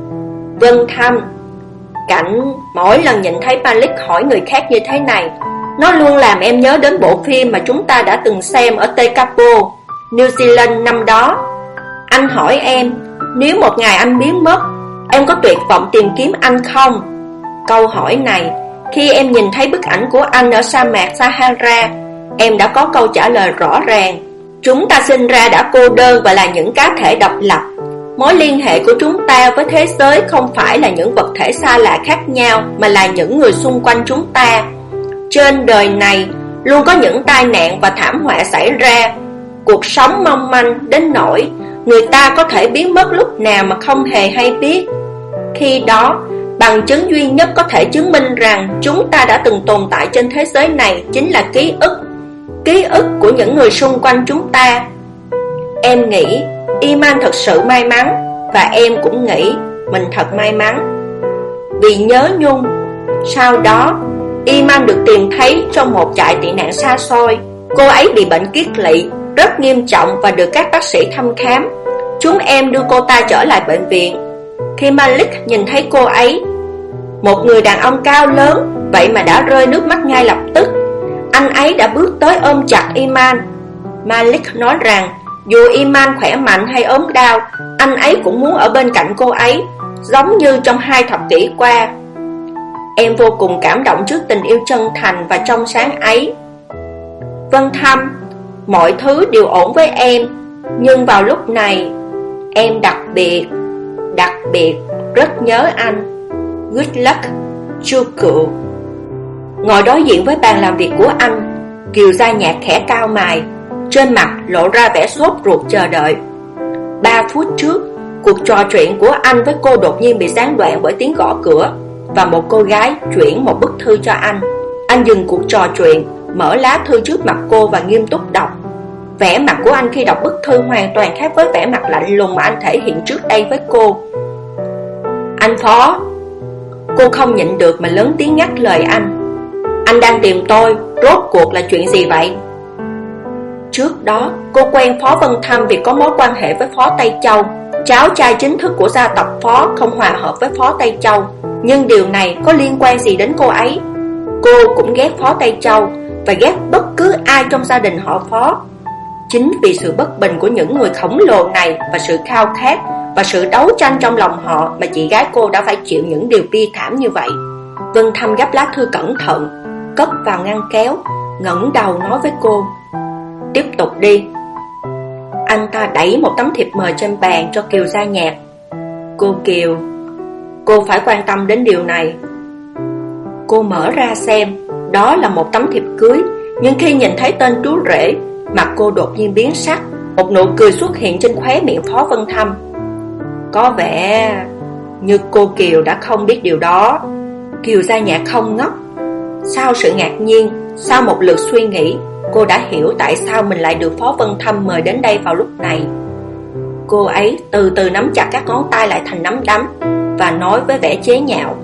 Vân Thâm. Cảnh mỗi lần nhìn thấy Malik hỏi người khác như thế này, nó luôn làm em nhớ đến bộ phim mà chúng ta đã từng xem ở Tekapo, New Zealand năm đó. Anh hỏi em, nếu một ngày anh biến mất, em có tuyệt vọng tìm kiếm anh không? Câu hỏi này, khi em nhìn thấy bức ảnh của anh ở sa mạc Sahara, em đã có câu trả lời rõ ràng. Chúng ta sinh ra đã cô đơn và là những cá thể độc lập. Mối liên hệ của chúng ta với thế giới không phải là những vật thể xa lạ khác nhau, mà là những người xung quanh chúng ta. Trên đời này luôn có những tai nạn và thảm họa xảy ra. Cuộc sống mong manh đến nỗi người ta có thể biến mất lúc nào mà không hề hay biết. Khi đó, bằng chứng duy nhất có thể chứng minh rằng chúng ta đã từng tồn tại trên thế giới này chính là ký ức. Ký ức của những người xung quanh chúng ta. Em nghĩ Iman thật sự may mắn, và em cũng nghĩ mình thật may mắn. Vì nhớ nhung, sau đó Iman được tìm thấy trong một trại tị nạn xa xôi. Cô ấy bị bệnh kiết lỵ rất nghiêm trọng và được các bác sĩ thăm khám. Chúng em đưa cô ta trở lại bệnh viện. Khi Malik nhìn thấy cô ấy, một người đàn ông cao lớn, vậy mà đã rơi nước mắt ngay lập tức. Anh ấy đã bước tới ôm chặt Iman. Malik nói rằng dù Iman khỏe mạnh hay ốm đau, anh ấy cũng muốn ở bên cạnh cô ấy, giống như trong hai thập kỷ qua. Em vô cùng cảm động trước tình yêu chân thành và trong sáng ấy. Vân Thâm, mọi thứ đều ổn với em, nhưng vào lúc này, em đặc biệt, đặc biệt rất nhớ anh. Good luck, Chu Cựu. Ngồi đối diện với bàn làm việc của anh, Kiều Gia Nhạc khẽ cau mày, trên mặt lộ ra vẻ sốt ruột chờ đợi. Ba phút trước, cuộc trò chuyện của anh với cô đột nhiên bị gián đoạn bởi tiếng gõ cửa, và một cô gái chuyển một bức thư cho anh. Anh dừng cuộc trò chuyện, mở lá thư trước mặt cô và nghiêm túc đọc. Vẻ mặt của anh khi đọc bức thư hoàn toàn khác với vẻ mặt lạnh lùng mà anh thể hiện trước đây với cô. Anh Phó. Cô không nhịn được mà lớn tiếng ngắt lời anh. Anh đang tìm tôi, rốt cuộc là chuyện gì vậy? Trước đó, cô quen Phó Vân Thâm vì có mối quan hệ với Phó Tây Châu. Cháu trai chính thức của gia tộc Phó không hòa hợp với Phó Tây Châu, nhưng điều này có liên quan gì đến cô ấy? Cô cũng ghét Phó Tây Châu và ghét bất cứ ai trong gia đình họ Phó. Chính vì sự bất bình của những người khổng lồ này và sự khao khát và sự đấu tranh trong lòng họ mà chị gái cô đã phải chịu những điều bi thảm như vậy. Vân Thâm gấp lá thư cẩn thận, cất vào ngăn kéo, ngẩng đầu nói với cô: Tiếp tục đi. Anh ta đẩy một tấm thiệp mời trên bàn cho Kiều Gia Nhạc. Cô Kiều, cô phải quan tâm đến điều này. Cô mở ra xem, đó là một tấm thiệp cưới. Nhưng khi nhìn thấy tên chú rể, mặt cô đột nhiên biến sắc. Một nụ cười xuất hiện trên khóe miệng Phó Vân Thâm. Có vẻ như cô Kiều đã không biết điều đó. Kiều Gia Nhạc không ngốc. Sau sự ngạc nhiên, sau một lượt suy nghĩ, cô đã hiểu tại sao mình lại được Phó Vân Thâm mời đến đây vào lúc này. Cô ấy từ từ nắm chặt các ngón tay lại thành nắm đấm và nói với vẻ chế nhạo: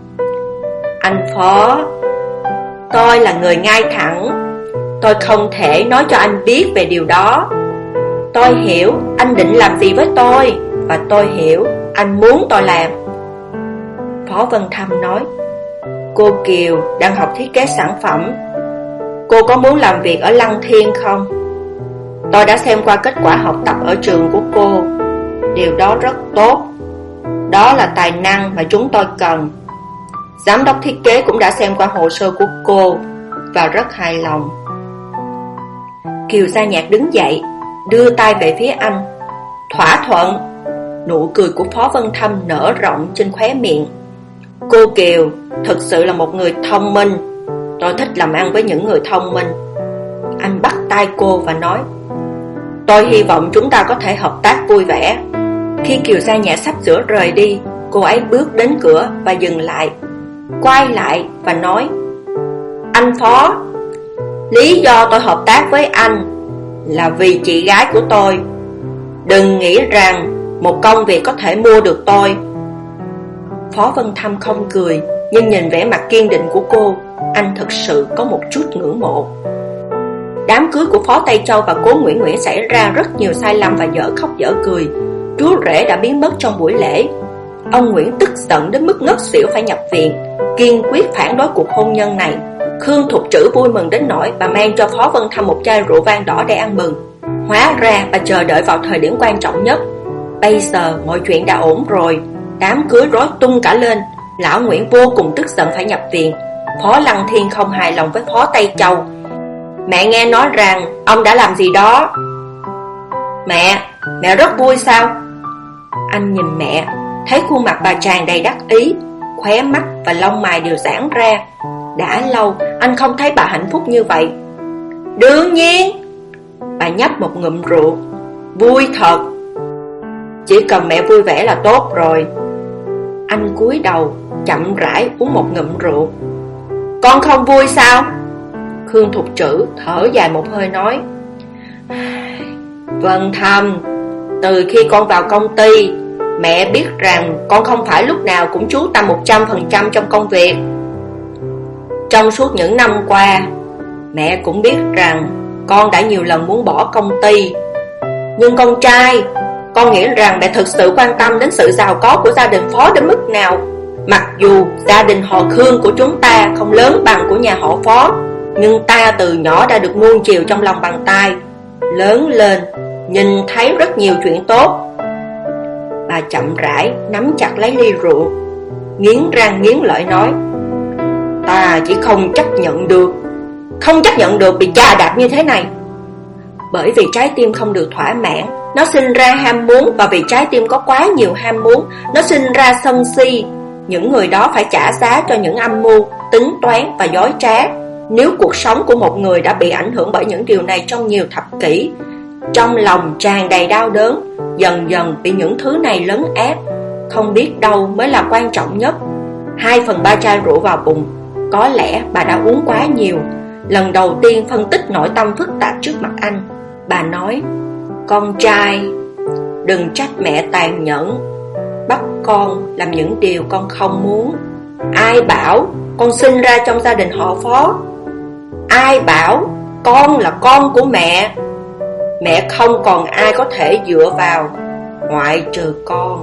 Anh Phó, tôi là người ngay thẳng. Tôi không thể nói cho anh biết về điều đó. Tôi hiểu anh định làm gì với tôi, và tôi hiểu anh muốn tôi làm. Phó Vân Thâm nói: Cô Kiều đang học thiết kế sản phẩm. Cô có muốn làm việc ở Lăng Thiên không? Tôi đã xem qua kết quả học tập ở trường của cô. Điều đó rất tốt. Đó là tài năng mà chúng tôi cần. Giám đốc thiết kế cũng đã xem qua hồ sơ của cô và rất hài lòng. Kiều Gia Nhạc đứng dậy, đưa tay về phía anh. Thỏa thuận. Nụ cười của Phó Vân Thâm nở rộng trên khóe miệng. Cô Kiều thực sự là một người thông minh. Tôi thích làm ăn với những người thông minh. Anh bắt tay cô và nói, tôi hy vọng chúng ta có thể hợp tác vui vẻ. Khi Kiều Gia Nhã sắp sửa rời đi, cô ấy bước đến cửa và dừng lại, quay lại và nói, anh Phó, lý do tôi hợp tác với anh là vì chị gái của tôi. Đừng nghĩ rằng một công việc có thể mua được tôi. Phó Vân Thâm không cười, nhưng nhìn vẻ mặt kiên định của cô, anh thực sự có một chút ngưỡng mộ. Đám cưới của Phó Tây Châu và Cố Nguyễn Nguyễn xảy ra rất nhiều sai lầm và dở khóc dở cười. Chú rể đã biến mất trong buổi lễ. Ông Nguyễn tức giận đến mức ngất xỉu phải nhập viện, kiên quyết phản đối cuộc hôn nhân này. Khương Thục Trữ vui mừng đến nỗi bà mang cho Phó Vân Thâm một chai rượu vang đỏ để ăn mừng. Hóa ra bà chờ đợi vào thời điểm quan trọng nhất. Bây giờ mọi chuyện đã ổn rồi. Đám cưới rối tung cả lên. Lão Nguyễn vô cùng tức giận phải nhập viện. Phó Lăng Thiên không hài lòng với Phó Tây Châu. Mẹ nghe nói rằng ông đã làm gì đó. Mẹ, mẹ rất vui sao? Anh nhìn mẹ, thấy khuôn mặt bà tràn đầy đắc ý, khóe mắt và lông mày đều giãn ra. Đã lâu anh không thấy bà hạnh phúc như vậy. Đương nhiên. Bà nhấp một ngụm rượu. Vui thật. Chỉ cần mẹ vui vẻ là tốt rồi. Anh cúi đầu, chậm rãi uống một ngụm rượu. Con không vui sao? Khương Thục Trữ thở dài một hơi nói, Vân Thâm, từ khi con vào công ty, mẹ biết rằng con không phải lúc nào cũng chú tâm một trăm phần trăm trong công việc. Trong suốt những năm qua, mẹ cũng biết rằng con đã nhiều lần muốn bỏ công ty. Nhưng con trai, con nghĩ rằng mẹ thực sự quan tâm đến sự giàu có của gia đình Phó đến mức nào. Mặc dù gia đình họ Khương của chúng ta không lớn bằng của nhà họ Phó, nhưng ta từ nhỏ đã được nuông chiều trong lòng bàn tay. Lớn lên, nhìn thấy rất nhiều chuyện tốt. Bà chậm rãi nắm chặt lấy ly rượu, nghiến răng nghiến lợi nói, ta chỉ không chấp nhận được, không chấp nhận được bị chà đạp như thế này. Bởi vì trái tim không được thỏa mãn, nó sinh ra ham muốn, và vì trái tim có quá nhiều ham muốn, nó sinh ra sân si. Những người đó phải trả giá cho những âm mưu, tính toán và dối trá. Nếu cuộc sống của một người đã bị ảnh hưởng bởi những điều này trong nhiều thập kỷ, trong lòng tràn đầy đau đớn, dần dần bị những thứ này lấn át, không biết đâu mới là quan trọng nhất. Hai phần ba chai rượu vào bụng, có lẽ bà đã uống quá nhiều. Lần đầu tiên phân tích nội tâm phức tạp trước mặt anh, bà nói, con trai, đừng trách mẹ tàn nhẫn, bắt con làm những điều con không muốn. Ai bảo con sinh ra trong gia đình họ Phó? Ai bảo con là con của mẹ? Mẹ không còn ai có thể dựa vào ngoại trừ con.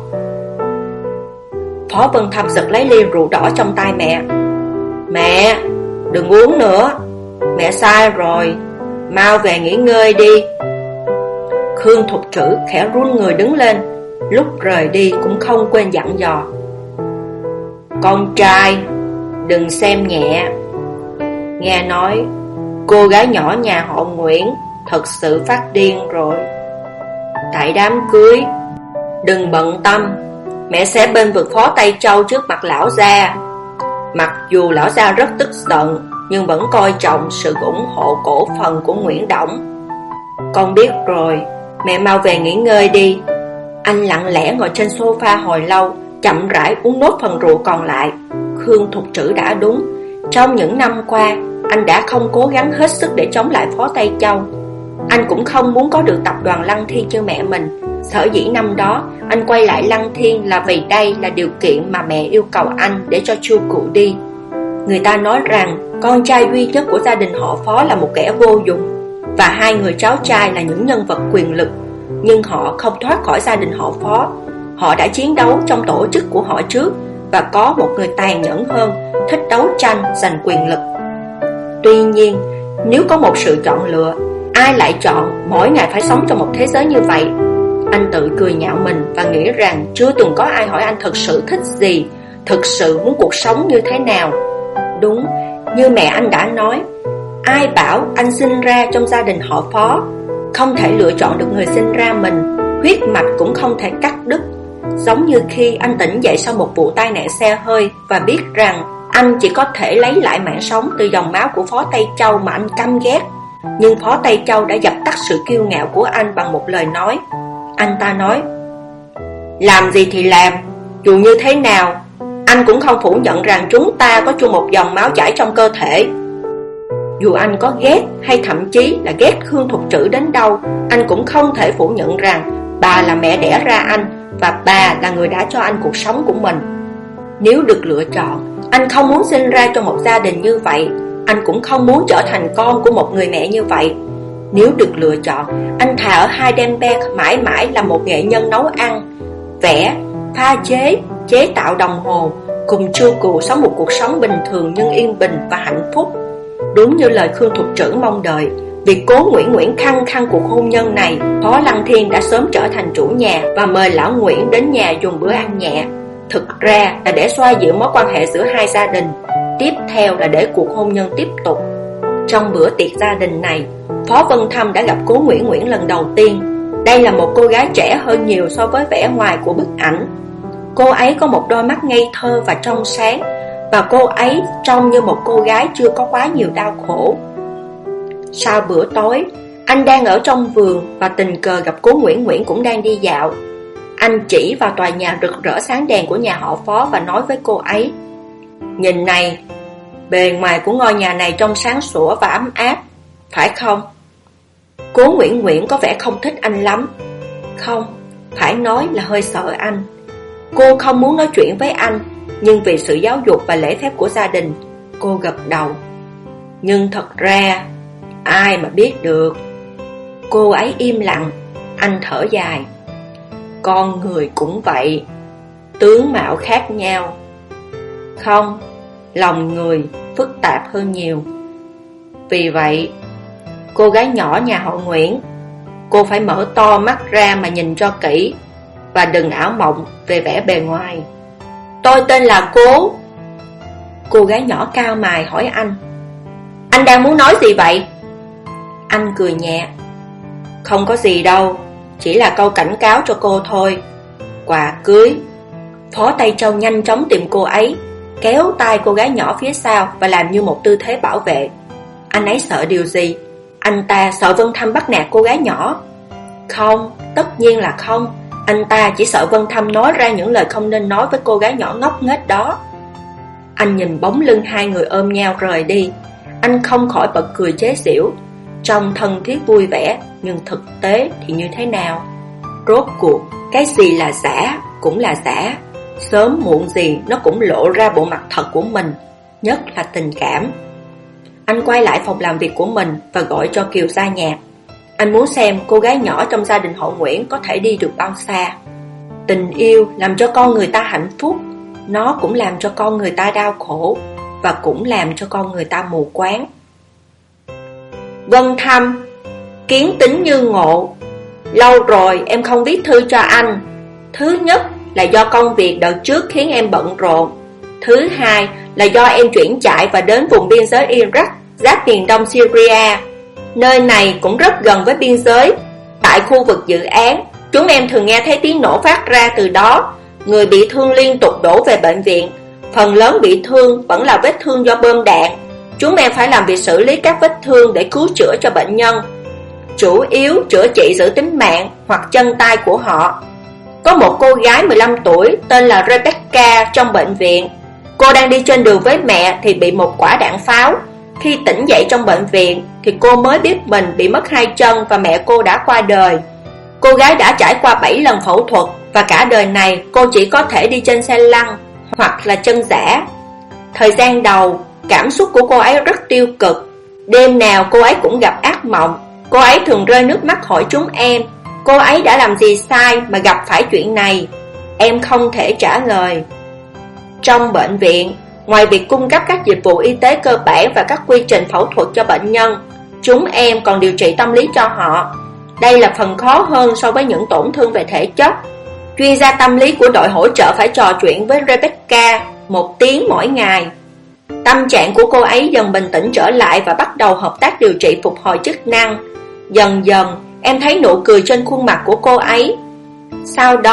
Phó Vân Thâm giật lấy ly rượu đỏ trong tay mẹ. Mẹ, đừng uống nữa. Mẹ sai rồi, mau về nghỉ ngơi đi. Khương Thục Trữ khẽ run người đứng lên, lúc rời đi cũng không quên dặn dò, con trai, đừng xem nhẹ. Nghe nói cô gái nhỏ nhà họ Nguyễn thật sự phát điên rồi. Tại đám cưới, đừng bận tâm, mẹ sẽ bên vực Phó Tây Châu trước mặt lão gia. Mặc dù lão gia rất tức giận, nhưng vẫn coi trọng sự ủng hộ cổ phần của Nguyễn Đổng. Con biết rồi, mẹ mau về nghỉ ngơi đi. Anh lặng lẽ ngồi trên sofa hồi lâu, chậm rãi uống nốt phần rượu còn lại. Khương Thục Trữ đã đúng. Trong những năm qua, anh đã không cố gắng hết sức để chống lại Phó Tây Châu. Anh cũng không muốn có được tập đoàn Lăng Thiên như mẹ mình. Sở dĩ năm đó anh quay lại Lăng Thiên là vì đây là điều kiện mà mẹ yêu cầu anh để cho Chu Cụ đi. Người ta nói rằng con trai duy nhất của gia đình họ Phó là một kẻ vô dụng, và hai người cháu trai là những nhân vật quyền lực. Nhưng họ không thoát khỏi gia đình họ Phó. Họ đã chiến đấu trong tổ chức của họ trước, và có một người tàn nhẫn hơn, thích đấu tranh giành quyền lực. Tuy nhiên, nếu có một sự chọn lựa, ai lại chọn mỗi ngày phải sống trong một thế giới như vậy? Anh tự cười nhạo mình và nghĩ rằng chưa từng có ai hỏi anh thực sự thích gì, thực sự muốn cuộc sống như thế nào. Đúng, như mẹ anh đã nói, ai bảo anh sinh ra trong gia đình họ Phó? Không thể lựa chọn được người sinh ra mình, huyết mạch cũng không thể cắt đứt, giống như khi anh tỉnh dậy sau một vụ tai nạn xe hơi và biết rằng anh chỉ có thể lấy lại mạng sống từ dòng máu của Phó Tây Châu mà anh căm ghét. Nhưng Phó Tây Châu đã dập tắt sự kiêu ngạo của anh bằng một lời nói. Anh ta nói: làm gì thì làm, dù như thế nào anh cũng không phủ nhận rằng chúng ta có chung một dòng máu chảy trong cơ thể. Dù anh có ghét hay thậm chí là ghét Khương Thục Trữ đến đâu, anh cũng không thể phủ nhận rằng bà là mẹ đẻ ra anh và bà là người đã cho anh cuộc sống của mình. Nếu được lựa chọn, anh không muốn sinh ra trong một gia đình như vậy. Anh cũng không muốn trở thành con của một người mẹ như vậy. Nếu được lựa chọn, anh thà ở Heidelberg mãi mãi là một nghệ nhân nấu ăn, vẽ, pha chế, chế tạo đồng hồ, cùng Trương Cù sống một cuộc sống bình thường nhưng yên bình và hạnh phúc. Đúng như lời Khương Thục Trữ mong đợi, vì Cố Nguyễn Nguyễn khăng khăng cuộc hôn nhân này, Phó Lăng Thiên đã sớm trở thành chủ nhà và mời lão Nguyễn đến nhà dùng bữa ăn nhẹ. Thực ra là để xoa dịu mối quan hệ giữa hai gia đình. Tiếp theo là để cuộc hôn nhân tiếp tục. Trong bữa tiệc gia đình này, Phó Vân Thâm đã gặp Cố Nguyễn Nguyễn lần đầu tiên. Đây là một cô gái trẻ hơn nhiều so với vẻ ngoài của bức ảnh. Cô ấy có một đôi mắt ngây thơ và trong sáng, và cô ấy trông như một cô gái chưa có quá nhiều đau khổ. Sau bữa tối, anh đang ở trong vườn và tình cờ gặp Cố Nguyễn Nguyễn cũng đang đi dạo. Anh chỉ vào tòa nhà rực rỡ sáng đèn của nhà họ Phó và nói với cô ấy: nhìn này, bề ngoài của ngôi nhà này trông sáng sủa và ấm áp, phải không? Cố Nguyễn Nguyễn có vẻ không thích anh lắm. Không, phải nói là hơi sợ anh. Cô không muốn nói chuyện với anh, nhưng vì sự giáo dục và lễ phép của gia đình, cô gật đầu. Nhưng thật ra, ai mà biết được. Cô ấy im lặng. Anh thở dài. Con người cũng vậy, tướng mạo khác nhau. Không, lòng người phức tạp hơn nhiều. Vì vậy, cô gái nhỏ nhà họ Nguyễn, cô phải mở to mắt ra mà nhìn cho kỹ, và đừng ảo mộng về vẻ bề ngoài. Tôi tên là Cố. Cô gái nhỏ cao mày hỏi anh: anh đang muốn nói gì vậy? Anh cười nhẹ: không có gì đâu, chỉ là câu cảnh cáo cho cô thôi. Quà cưới. Phó Tây Châu nhanh chóng tìm cô ấy, kéo tay cô gái nhỏ phía sau và làm như một tư thế bảo vệ. Anh ấy sợ điều gì? Anh ta sợ Vân Thâm bắt nạt cô gái nhỏ? Không, tất nhiên là không. Anh ta chỉ sợ Vân Thâm nói ra những lời không nên nói với cô gái nhỏ ngốc nghếch đó. Anh nhìn bóng lưng hai người ôm nhau rời đi. Anh không khỏi bật cười chế giễu. Trông thân thiết vui vẻ, nhưng thực tế thì như thế nào? Rốt cuộc, cái gì là giả cũng là giả. Sớm muộn gì nó cũng lộ ra bộ mặt thật của mình, nhất là tình cảm. Anh quay lại phòng làm việc của mình và gọi cho Kiều Gia Nhạc. Anh muốn xem cô gái nhỏ trong gia đình họ Nguyễn có thể đi được bao xa. Tình yêu làm cho con người ta hạnh phúc, nó cũng làm cho con người ta đau khổ, và cũng làm cho con người ta mù quáng. Vân Thâm, kiến tính như ngộ. Lâu rồi em không viết thư cho anh. Thứ nhất là do công việc đợt trước khiến em bận rộn. Thứ hai là do em chuyển chạy và đến vùng biên giới Iraq, giáp miền đông Syria. Nơi này cũng rất gần với biên giới. Tại khu vực dự án, chúng em thường nghe thấy tiếng nổ phát ra từ đó. Người bị thương liên tục đổ về bệnh viện. Phần lớn bị thương vẫn là vết thương do bom đạn. Chúng em phải làm việc xử lý các vết thương để cứu chữa cho bệnh nhân, chủ yếu chữa trị giữ tính mạng hoặc chân tay của họ. Có một cô gái mười lăm tuổi tên là Rebecca trong bệnh viện. Cô đang đi trên đường với mẹ thì bị một quả đạn pháo. Khi tỉnh dậy trong bệnh viện thì cô mới biết mình bị mất hai chân và mẹ cô đã qua đời. Cô gái đã trải qua bảy lần phẫu thuật và cả đời này cô chỉ có thể đi trên xe lăn hoặc là chân giả. Thời gian đầu, cảm xúc của cô ấy rất tiêu cực. Đêm nào cô ấy cũng gặp ác mộng. Cô ấy thường rơi nước mắt hỏi chúng em: cô ấy đã làm gì sai mà gặp phải chuyện này? Em không thể trả lời. Trong bệnh viện, ngoài việc cung cấp các dịch vụ y tế cơ bản và các quy trình phẫu thuật cho bệnh nhân, chúng em còn điều trị tâm lý cho họ. Đây là phần khó hơn so với những tổn thương về thể chất. Chuyên gia tâm lý của đội hỗ trợ phải trò chuyện với Rebecca một tiếng mỗi ngày. Tâm trạng của cô ấy dần bình tĩnh trở lại và bắt đầu hợp tác điều trị phục hồi chức năng. Dần dần, em thấy nụ cười trên khuôn mặt của cô ấy. Sau đó,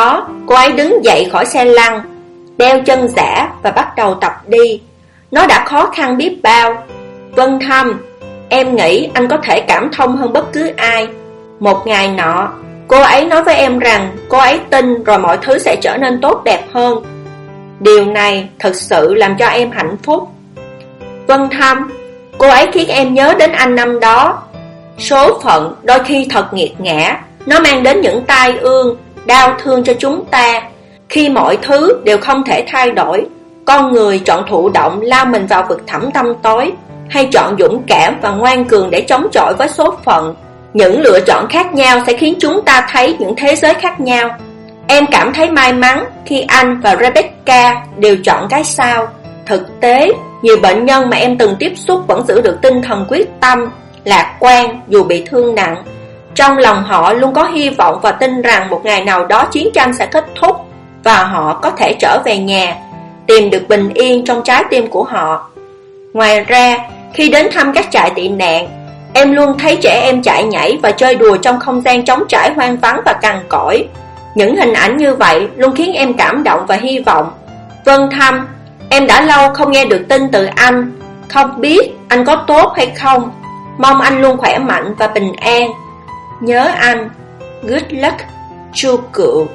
Cô ấy đứng dậy khỏi xe lăn, đeo chân giả và bắt đầu tập đi. Nó đã khó khăn biết bao. Vân Thâm, em nghĩ anh có thể cảm thông hơn bất cứ ai. Một ngày nọ, cô ấy nói với em rằng cô ấy tin rồi mọi thứ sẽ trở nên tốt đẹp hơn. Điều này thật sự làm cho em hạnh phúc. Vân Thâm, cô ấy khiến em nhớ đến anh năm đó. Số phận đôi khi thật nghiệt ngã, nó mang đến những tai ương, đau thương cho chúng ta. Khi mọi thứ đều không thể thay đổi, con người chọn thụ động lao mình vào vực thẳm tăm tối, hay chọn dũng cảm và ngoan cường để chống chọi với số phận. Những lựa chọn khác nhau sẽ khiến chúng ta thấy những thế giới khác nhau. Em cảm thấy may mắn khi anh và Rebecca đều chọn cái sau. Thực tế, nhiều bệnh nhân mà em từng tiếp xúc vẫn giữ được tinh thần quyết tâm, lạc quan dù bị thương nặng. Trong lòng họ luôn có hy vọng và tin rằng một ngày nào đó chiến tranh sẽ kết thúc và họ có thể trở về nhà, tìm được bình yên trong trái tim của họ. Ngoài ra, khi đến thăm các trại tị nạn, em luôn thấy trẻ em chạy nhảy và chơi đùa trong không gian trống trải hoang vắng và cằn cỗi. Những hình ảnh như vậy luôn khiến em cảm động và hy vọng. Vân Thâm, em đã lâu không nghe được tin từ anh. Không biết anh có tốt hay không. Mong anh luôn khỏe mạnh và bình an. Nhớ anh. Good luck, Chu Cựu.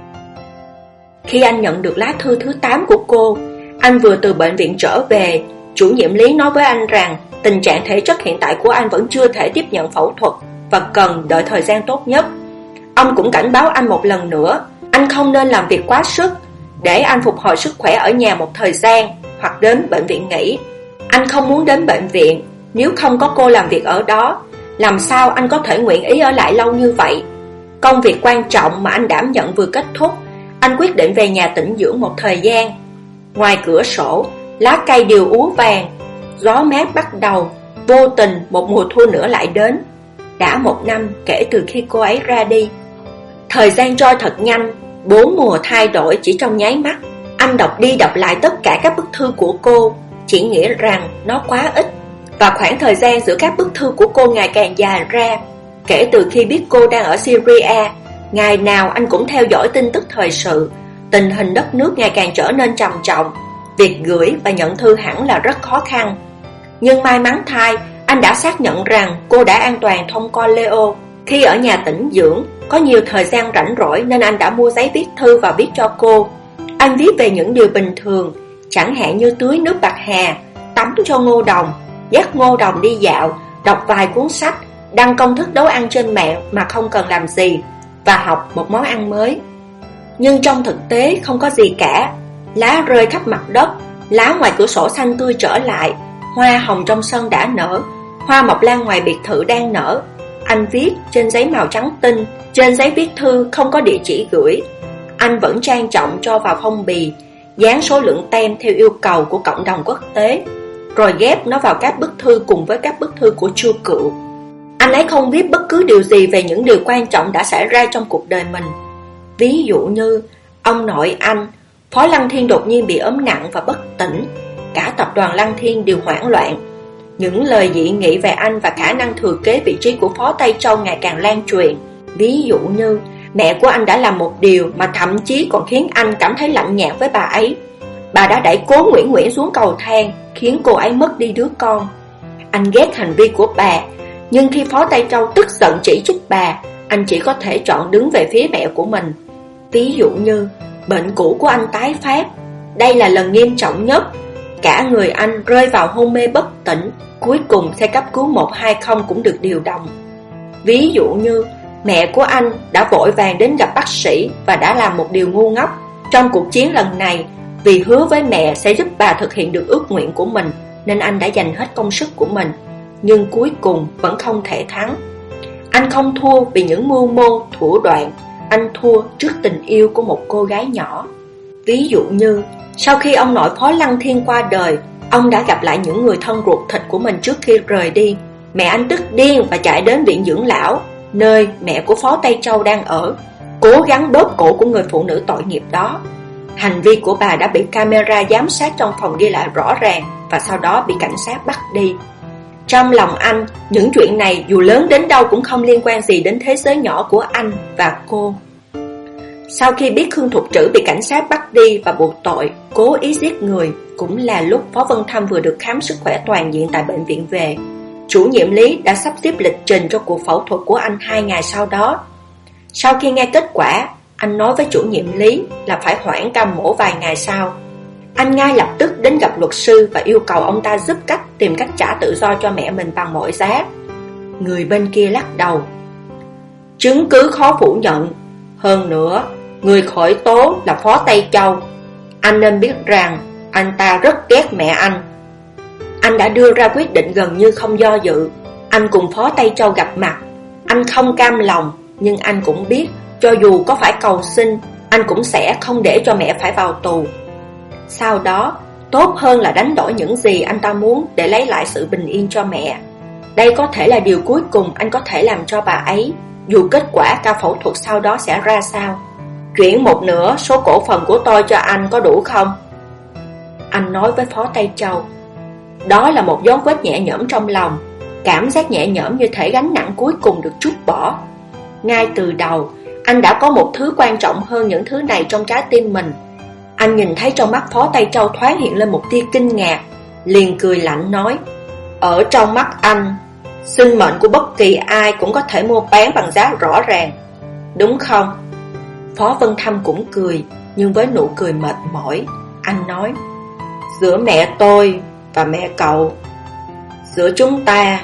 Khi anh nhận được lá thư thứ tám của cô, anh vừa từ bệnh viện trở về. Chủ nhiệm Lý nói với anh rằng tình trạng thể chất hiện tại của anh vẫn chưa thể tiếp nhận phẫu thuật và cần đợi thời gian tốt nhất. Ông cũng cảnh báo anh một lần nữa, anh không nên làm việc quá sức, để anh phục hồi sức khỏe ở nhà một thời gian hoặc đến bệnh viện nghỉ. Anh không muốn đến bệnh viện, nếu không có cô làm việc ở đó, làm sao anh có thể nguyện ý ở lại lâu như vậy? Công việc quan trọng mà anh đảm nhận vừa kết thúc, anh quyết định về nhà tĩnh dưỡng một thời gian. Ngoài cửa sổ, lá cây đều úa vàng, gió mát bắt đầu. Vô tình một mùa thu nữa lại đến. Đã một năm kể từ khi cô ấy ra đi. Thời gian trôi thật nhanh, bốn mùa thay đổi chỉ trong nháy mắt. Anh đọc đi đọc lại tất cả các bức thư của cô, chỉ nghĩ rằng nó quá ít. Và khoảng thời gian giữa các bức thư của cô ngày càng dài ra. Kể từ khi biết cô đang ở Syria, ngày nào anh cũng theo dõi tin tức thời sự. Tình hình đất nước ngày càng trở nên trầm trọng. Việc gửi và nhận thư hẳn là rất khó khăn. Nhưng may mắn thay, anh đã xác nhận rằng cô đã an toàn thông qua Leo. Khi ở nhà tĩnh dưỡng, có nhiều thời gian rảnh rỗi nên anh đã mua giấy viết thư và viết cho cô. Anh viết về những điều bình thường, chẳng hạn như tưới nước bạc hà, tắm cho ngô đồng, dắt ngô đồng đi dạo, đọc vài cuốn sách, đăng công thức nấu ăn trên mạng mà không cần làm gì, và học một món ăn mới. Nhưng trong thực tế không có gì cả. Lá rơi khắp mặt đất, lá ngoài cửa sổ xanh tươi trở lại, hoa hồng trong sân đã nở, hoa mọc lan ngoài biệt thự đang nở. Anh viết trên giấy màu trắng tinh, trên giấy viết thư không có địa chỉ gửi. Anh vẫn trang trọng cho vào phong bì, dán số lượng tem theo yêu cầu của cộng đồng quốc tế, rồi ghép nó vào các bức thư cùng với các bức thư của Chu Cựu. Anh ấy không viết bất cứ điều gì về những điều quan trọng đã xảy ra trong cuộc đời mình. Ví dụ như ông nội anh, Phó Lăng Thiên đột nhiên bị ốm nặng và bất tỉnh. Cả tập đoàn Lăng Thiên đều hoảng loạn. Những lời dị nghị về anh và khả năng thừa kế vị trí của Phó Tây Châu ngày càng lan truyền. Ví dụ như mẹ của anh đã làm một điều mà thậm chí còn khiến anh cảm thấy lạnh nhạt với bà ấy. Bà đã đẩy Cố Nguyễn Nguyễn xuống cầu thang, khiến cô ấy mất đi đứa con. Anh ghét hành vi của bà, nhưng khi Phó Tây Châu tức giận chỉ trích bà, anh chỉ có thể chọn đứng về phía mẹ của mình. Ví dụ như bệnh cũ của anh tái phát. Đây là lần nghiêm trọng nhất. Cả người anh rơi vào hôn mê bất tỉnh. Cuối cùng xe cấp cứu một hai không cũng được điều động. Ví dụ như mẹ của anh đã vội vàng đến gặp bác sĩ và đã làm một điều ngu ngốc trong cuộc chiến lần này. Vì hứa với mẹ sẽ giúp bà thực hiện được ước nguyện của mình, nên anh đã dành hết công sức của mình, nhưng cuối cùng vẫn không thể thắng. Anh không thua vì những mưu mô, thủ đoạn. Anh thua trước tình yêu của một cô gái nhỏ. Ví dụ như sau khi ông nội Phó Lăng Thiên qua đời, ông đã gặp lại những người thân ruột thịt của mình trước khi rời đi. Mẹ anh tức điên và chạy đến viện dưỡng lão, nơi mẹ của Phó Tây Châu đang ở, cố gắng bóp cổ của người phụ nữ tội nghiệp đó. Hành vi của bà đã bị camera giám sát trong phòng ghi lại rõ ràng và sau đó bị cảnh sát bắt đi. Trong lòng anh, những chuyện này dù lớn đến đâu cũng không liên quan gì đến thế giới nhỏ của anh và cô. Sau khi biết Khương Thục Trữ bị cảnh sát bắt đi và buộc tội cố ý giết người, cũng là lúc Phó Vân Thâm vừa được khám sức khỏe toàn diện tại bệnh viện về. Chủ nhiệm Lý đã sắp xếp lịch trình cho cuộc phẫu thuật của anh hai ngày sau đó. Sau khi nghe kết quả, anh nói với chủ nhiệm Lý là phải hoãn ca mổ vài ngày sau. Anh ngay lập tức đến gặp luật sư và yêu cầu ông ta giúp cách tìm cách trả tự do cho mẹ mình bằng mọi giá. Người bên kia lắc đầu. Chứng cứ khó phủ nhận. Hơn nữa, người khởi tố là Phó Tây Châu. Anh nên biết rằng anh ta rất ghét mẹ anh. Anh đã đưa ra quyết định gần như không do dự. Anh cùng Phó Tây Châu gặp mặt. Anh không cam lòng, nhưng anh cũng biết cho dù có phải cầu xin, anh cũng sẽ không để cho mẹ phải vào tù. Sau đó, tốt hơn là đánh đổi những gì anh ta muốn để lấy lại sự bình yên cho mẹ. Đây có thể là điều cuối cùng anh có thể làm cho bà ấy, dù kết quả ca phẫu thuật sau đó sẽ ra sao. Chuyển một nửa số cổ phần của tôi cho anh có đủ không? Anh nói với Phó Tây Châu. Đó là một dấu vết nhẹ nhõm trong lòng. Cảm giác nhẹ nhõm như thể gánh nặng cuối cùng được trút bỏ. Ngay từ đầu, anh đã có một thứ quan trọng hơn những thứ này trong trái tim mình. Anh nhìn thấy trong mắt Phó Tây Châu thoáng hiện lên một tia kinh ngạc, liền cười lạnh nói: Ở trong mắt anh, sinh mệnh của bất kỳ ai cũng có thể mua bán bằng giá rõ ràng, đúng không? Phó Vân Thâm cũng cười, nhưng với nụ cười mệt mỏi. Anh nói: Giữa mẹ tôi và mẹ cậu, giữa chúng ta,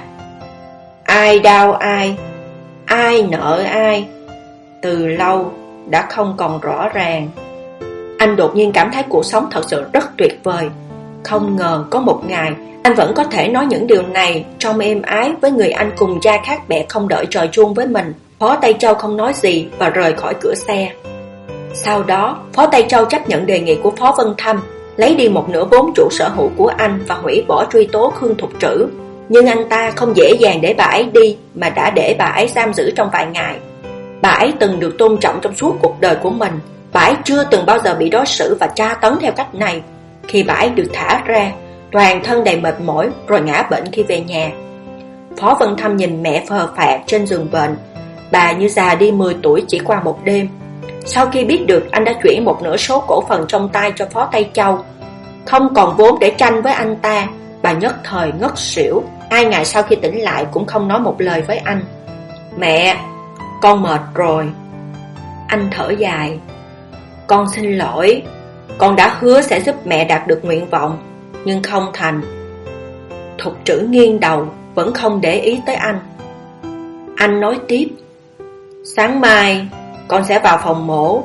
ai đau ai, ai nợ ai, từ lâu đã không còn rõ ràng. Anh đột nhiên cảm thấy cuộc sống thật sự rất tuyệt vời. Không ngờ có một ngày anh vẫn có thể nói những điều này trong êm ái với người anh cùng cha khác mẹ không đợi trời chuông với mình. Phó Tây Châu không nói gì và rời khỏi cửa xe. Sau đó, Phó Tây Châu chấp nhận đề nghị của Phó Vân Thâm, lấy đi một nửa vốn chủ sở hữu của anh và hủy bỏ truy tố Khương Thục Trữ. Nhưng anh ta không dễ dàng để bà ấy đi, mà đã để bà ấy giam giữ trong vài ngày. Bà ấy từng được tôn trọng trong suốt cuộc đời của mình. Bà ấy chưa từng bao giờ bị đối xử và tra tấn theo cách này. Khi bà ấy được thả ra, toàn thân đầy mệt mỏi rồi ngã bệnh khi về nhà. Phó Vân Thâm nhìn mẹ phờ phạc trên giường bệnh. Bà như già đi mười tuổi chỉ qua một đêm. Sau khi biết được anh đã chuyển một nửa số cổ phần trong tay cho Phó Tây Châu, không còn vốn để tranh với anh ta, bà nhất thời ngất xỉu. Hai ngày sau khi tỉnh lại cũng không nói một lời với anh. Mẹ, con mệt rồi. Anh thở dài. Con xin lỗi, con đã hứa sẽ giúp mẹ đạt được nguyện vọng, nhưng không thành. Thục Trữ nghiêng đầu, vẫn không để ý tới anh. Anh nói tiếp. Sáng mai con sẽ vào phòng mổ.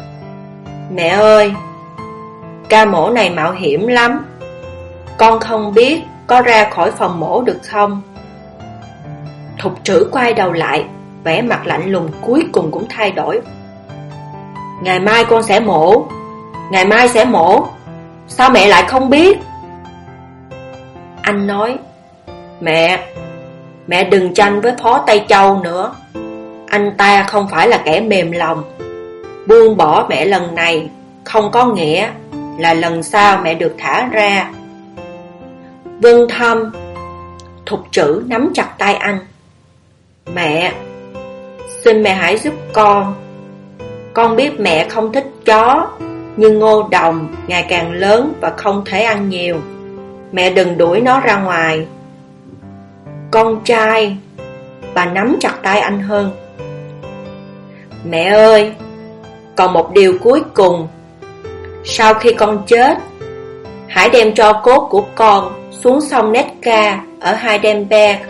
Mẹ ơi, ca mổ này mạo hiểm lắm. Con không biết có ra khỏi phòng mổ được không? Thục Trữ quay đầu lại, vẻ mặt lạnh lùng cuối cùng cũng thay đổi. Ngày mai con sẽ mổ. Ngày mai sẽ mổ. Sao mẹ lại không biết? Anh nói. Mẹ, mẹ đừng tranh với Phó Tây Châu nữa. Anh ta không phải là kẻ mềm lòng. Buông bỏ mẹ lần này không có nghĩa là lần sau mẹ được thả ra. Vân Thâm. Thục Trữ nắm chặt tay anh. Mẹ, xin mẹ hãy giúp con. Con biết mẹ không thích chó, nhưng ngô đồng ngày càng lớn và không thể ăn nhiều. Mẹ đừng đuổi nó ra ngoài. Con trai. Bà nắm chặt tay anh hơn. Mẹ ơi, còn một điều cuối cùng. Sau khi con chết, hãy đem tro cốt của con xuống sông Netka ở Heidelberg.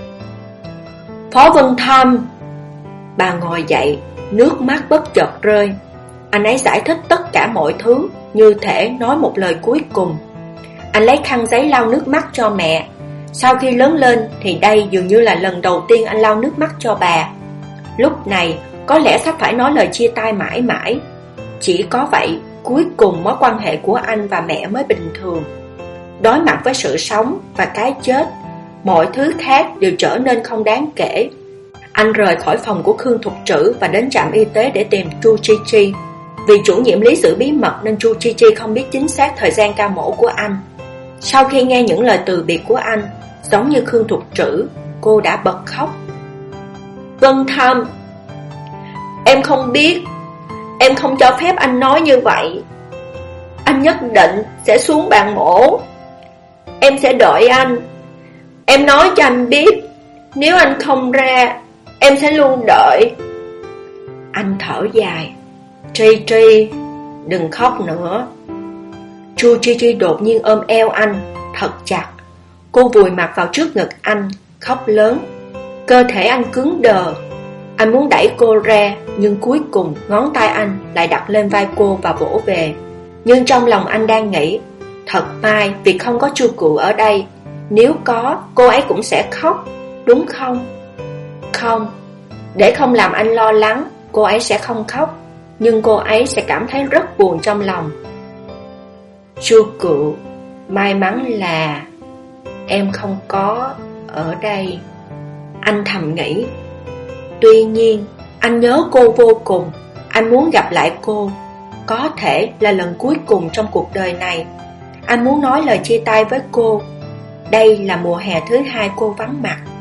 Phó Vân Thâm. Bà ngồi dậy, nước mắt bất chợt rơi. Anh ấy giải thích tất cả mọi thứ, như thể nói một lời cuối cùng. Anh lấy khăn giấy lau nước mắt cho mẹ. Sau khi lớn lên thì đây dường như là lần đầu tiên anh lau nước mắt cho bà. Lúc này có lẽ sắp phải nói lời chia tay mãi mãi. Chỉ có vậy, cuối cùng mối quan hệ của anh và mẹ mới bình thường. Đối mặt với sự sống và cái chết, mọi thứ khác đều trở nên không đáng kể. Anh rời khỏi phòng của Khương Thục Trữ và đến trạm y tế để tìm Chu Chi Chi. Vì chủ nhiệm Lý giữ bí mật nên Chu Chi Chi không biết chính xác thời gian ca mổ của anh. Sau khi nghe những lời từ biệt của anh, giống như Khương Thục Trữ, cô đã bật khóc. Vân Thâm, em không biết, Em không cho phép anh nói như vậy. Anh nhất định sẽ xuống bàn mổ. Em sẽ đợi anh. Em nói cho anh biết, nếu anh không ra, em sẽ luôn đợi. Anh thở dài. Tri Tri, đừng khóc nữa. Chu Tri Tri đột nhiên ôm eo anh thật chặt. Cô vùi mặt vào trước ngực anh, khóc lớn. Cơ thể anh cứng đờ. Anh muốn đẩy cô ra, nhưng cuối cùng ngón tay anh lại đặt lên vai cô và vỗ về. Nhưng trong lòng anh đang nghĩ, thật may vì không có Chu Cự ở đây. Nếu có, cô ấy cũng sẽ khóc, đúng không? Không, để không làm anh lo lắng, cô ấy sẽ không khóc, nhưng cô ấy sẽ cảm thấy rất buồn trong lòng. Chu Cự, may mắn là em không có ở đây. Anh thầm nghĩ. Tuy nhiên, anh nhớ cô vô cùng. Anh muốn gặp lại cô. Có thể là lần cuối cùng trong cuộc đời này. Anh muốn nói lời chia tay với cô. Đây là mùa hè thứ hai cô vắng mặt.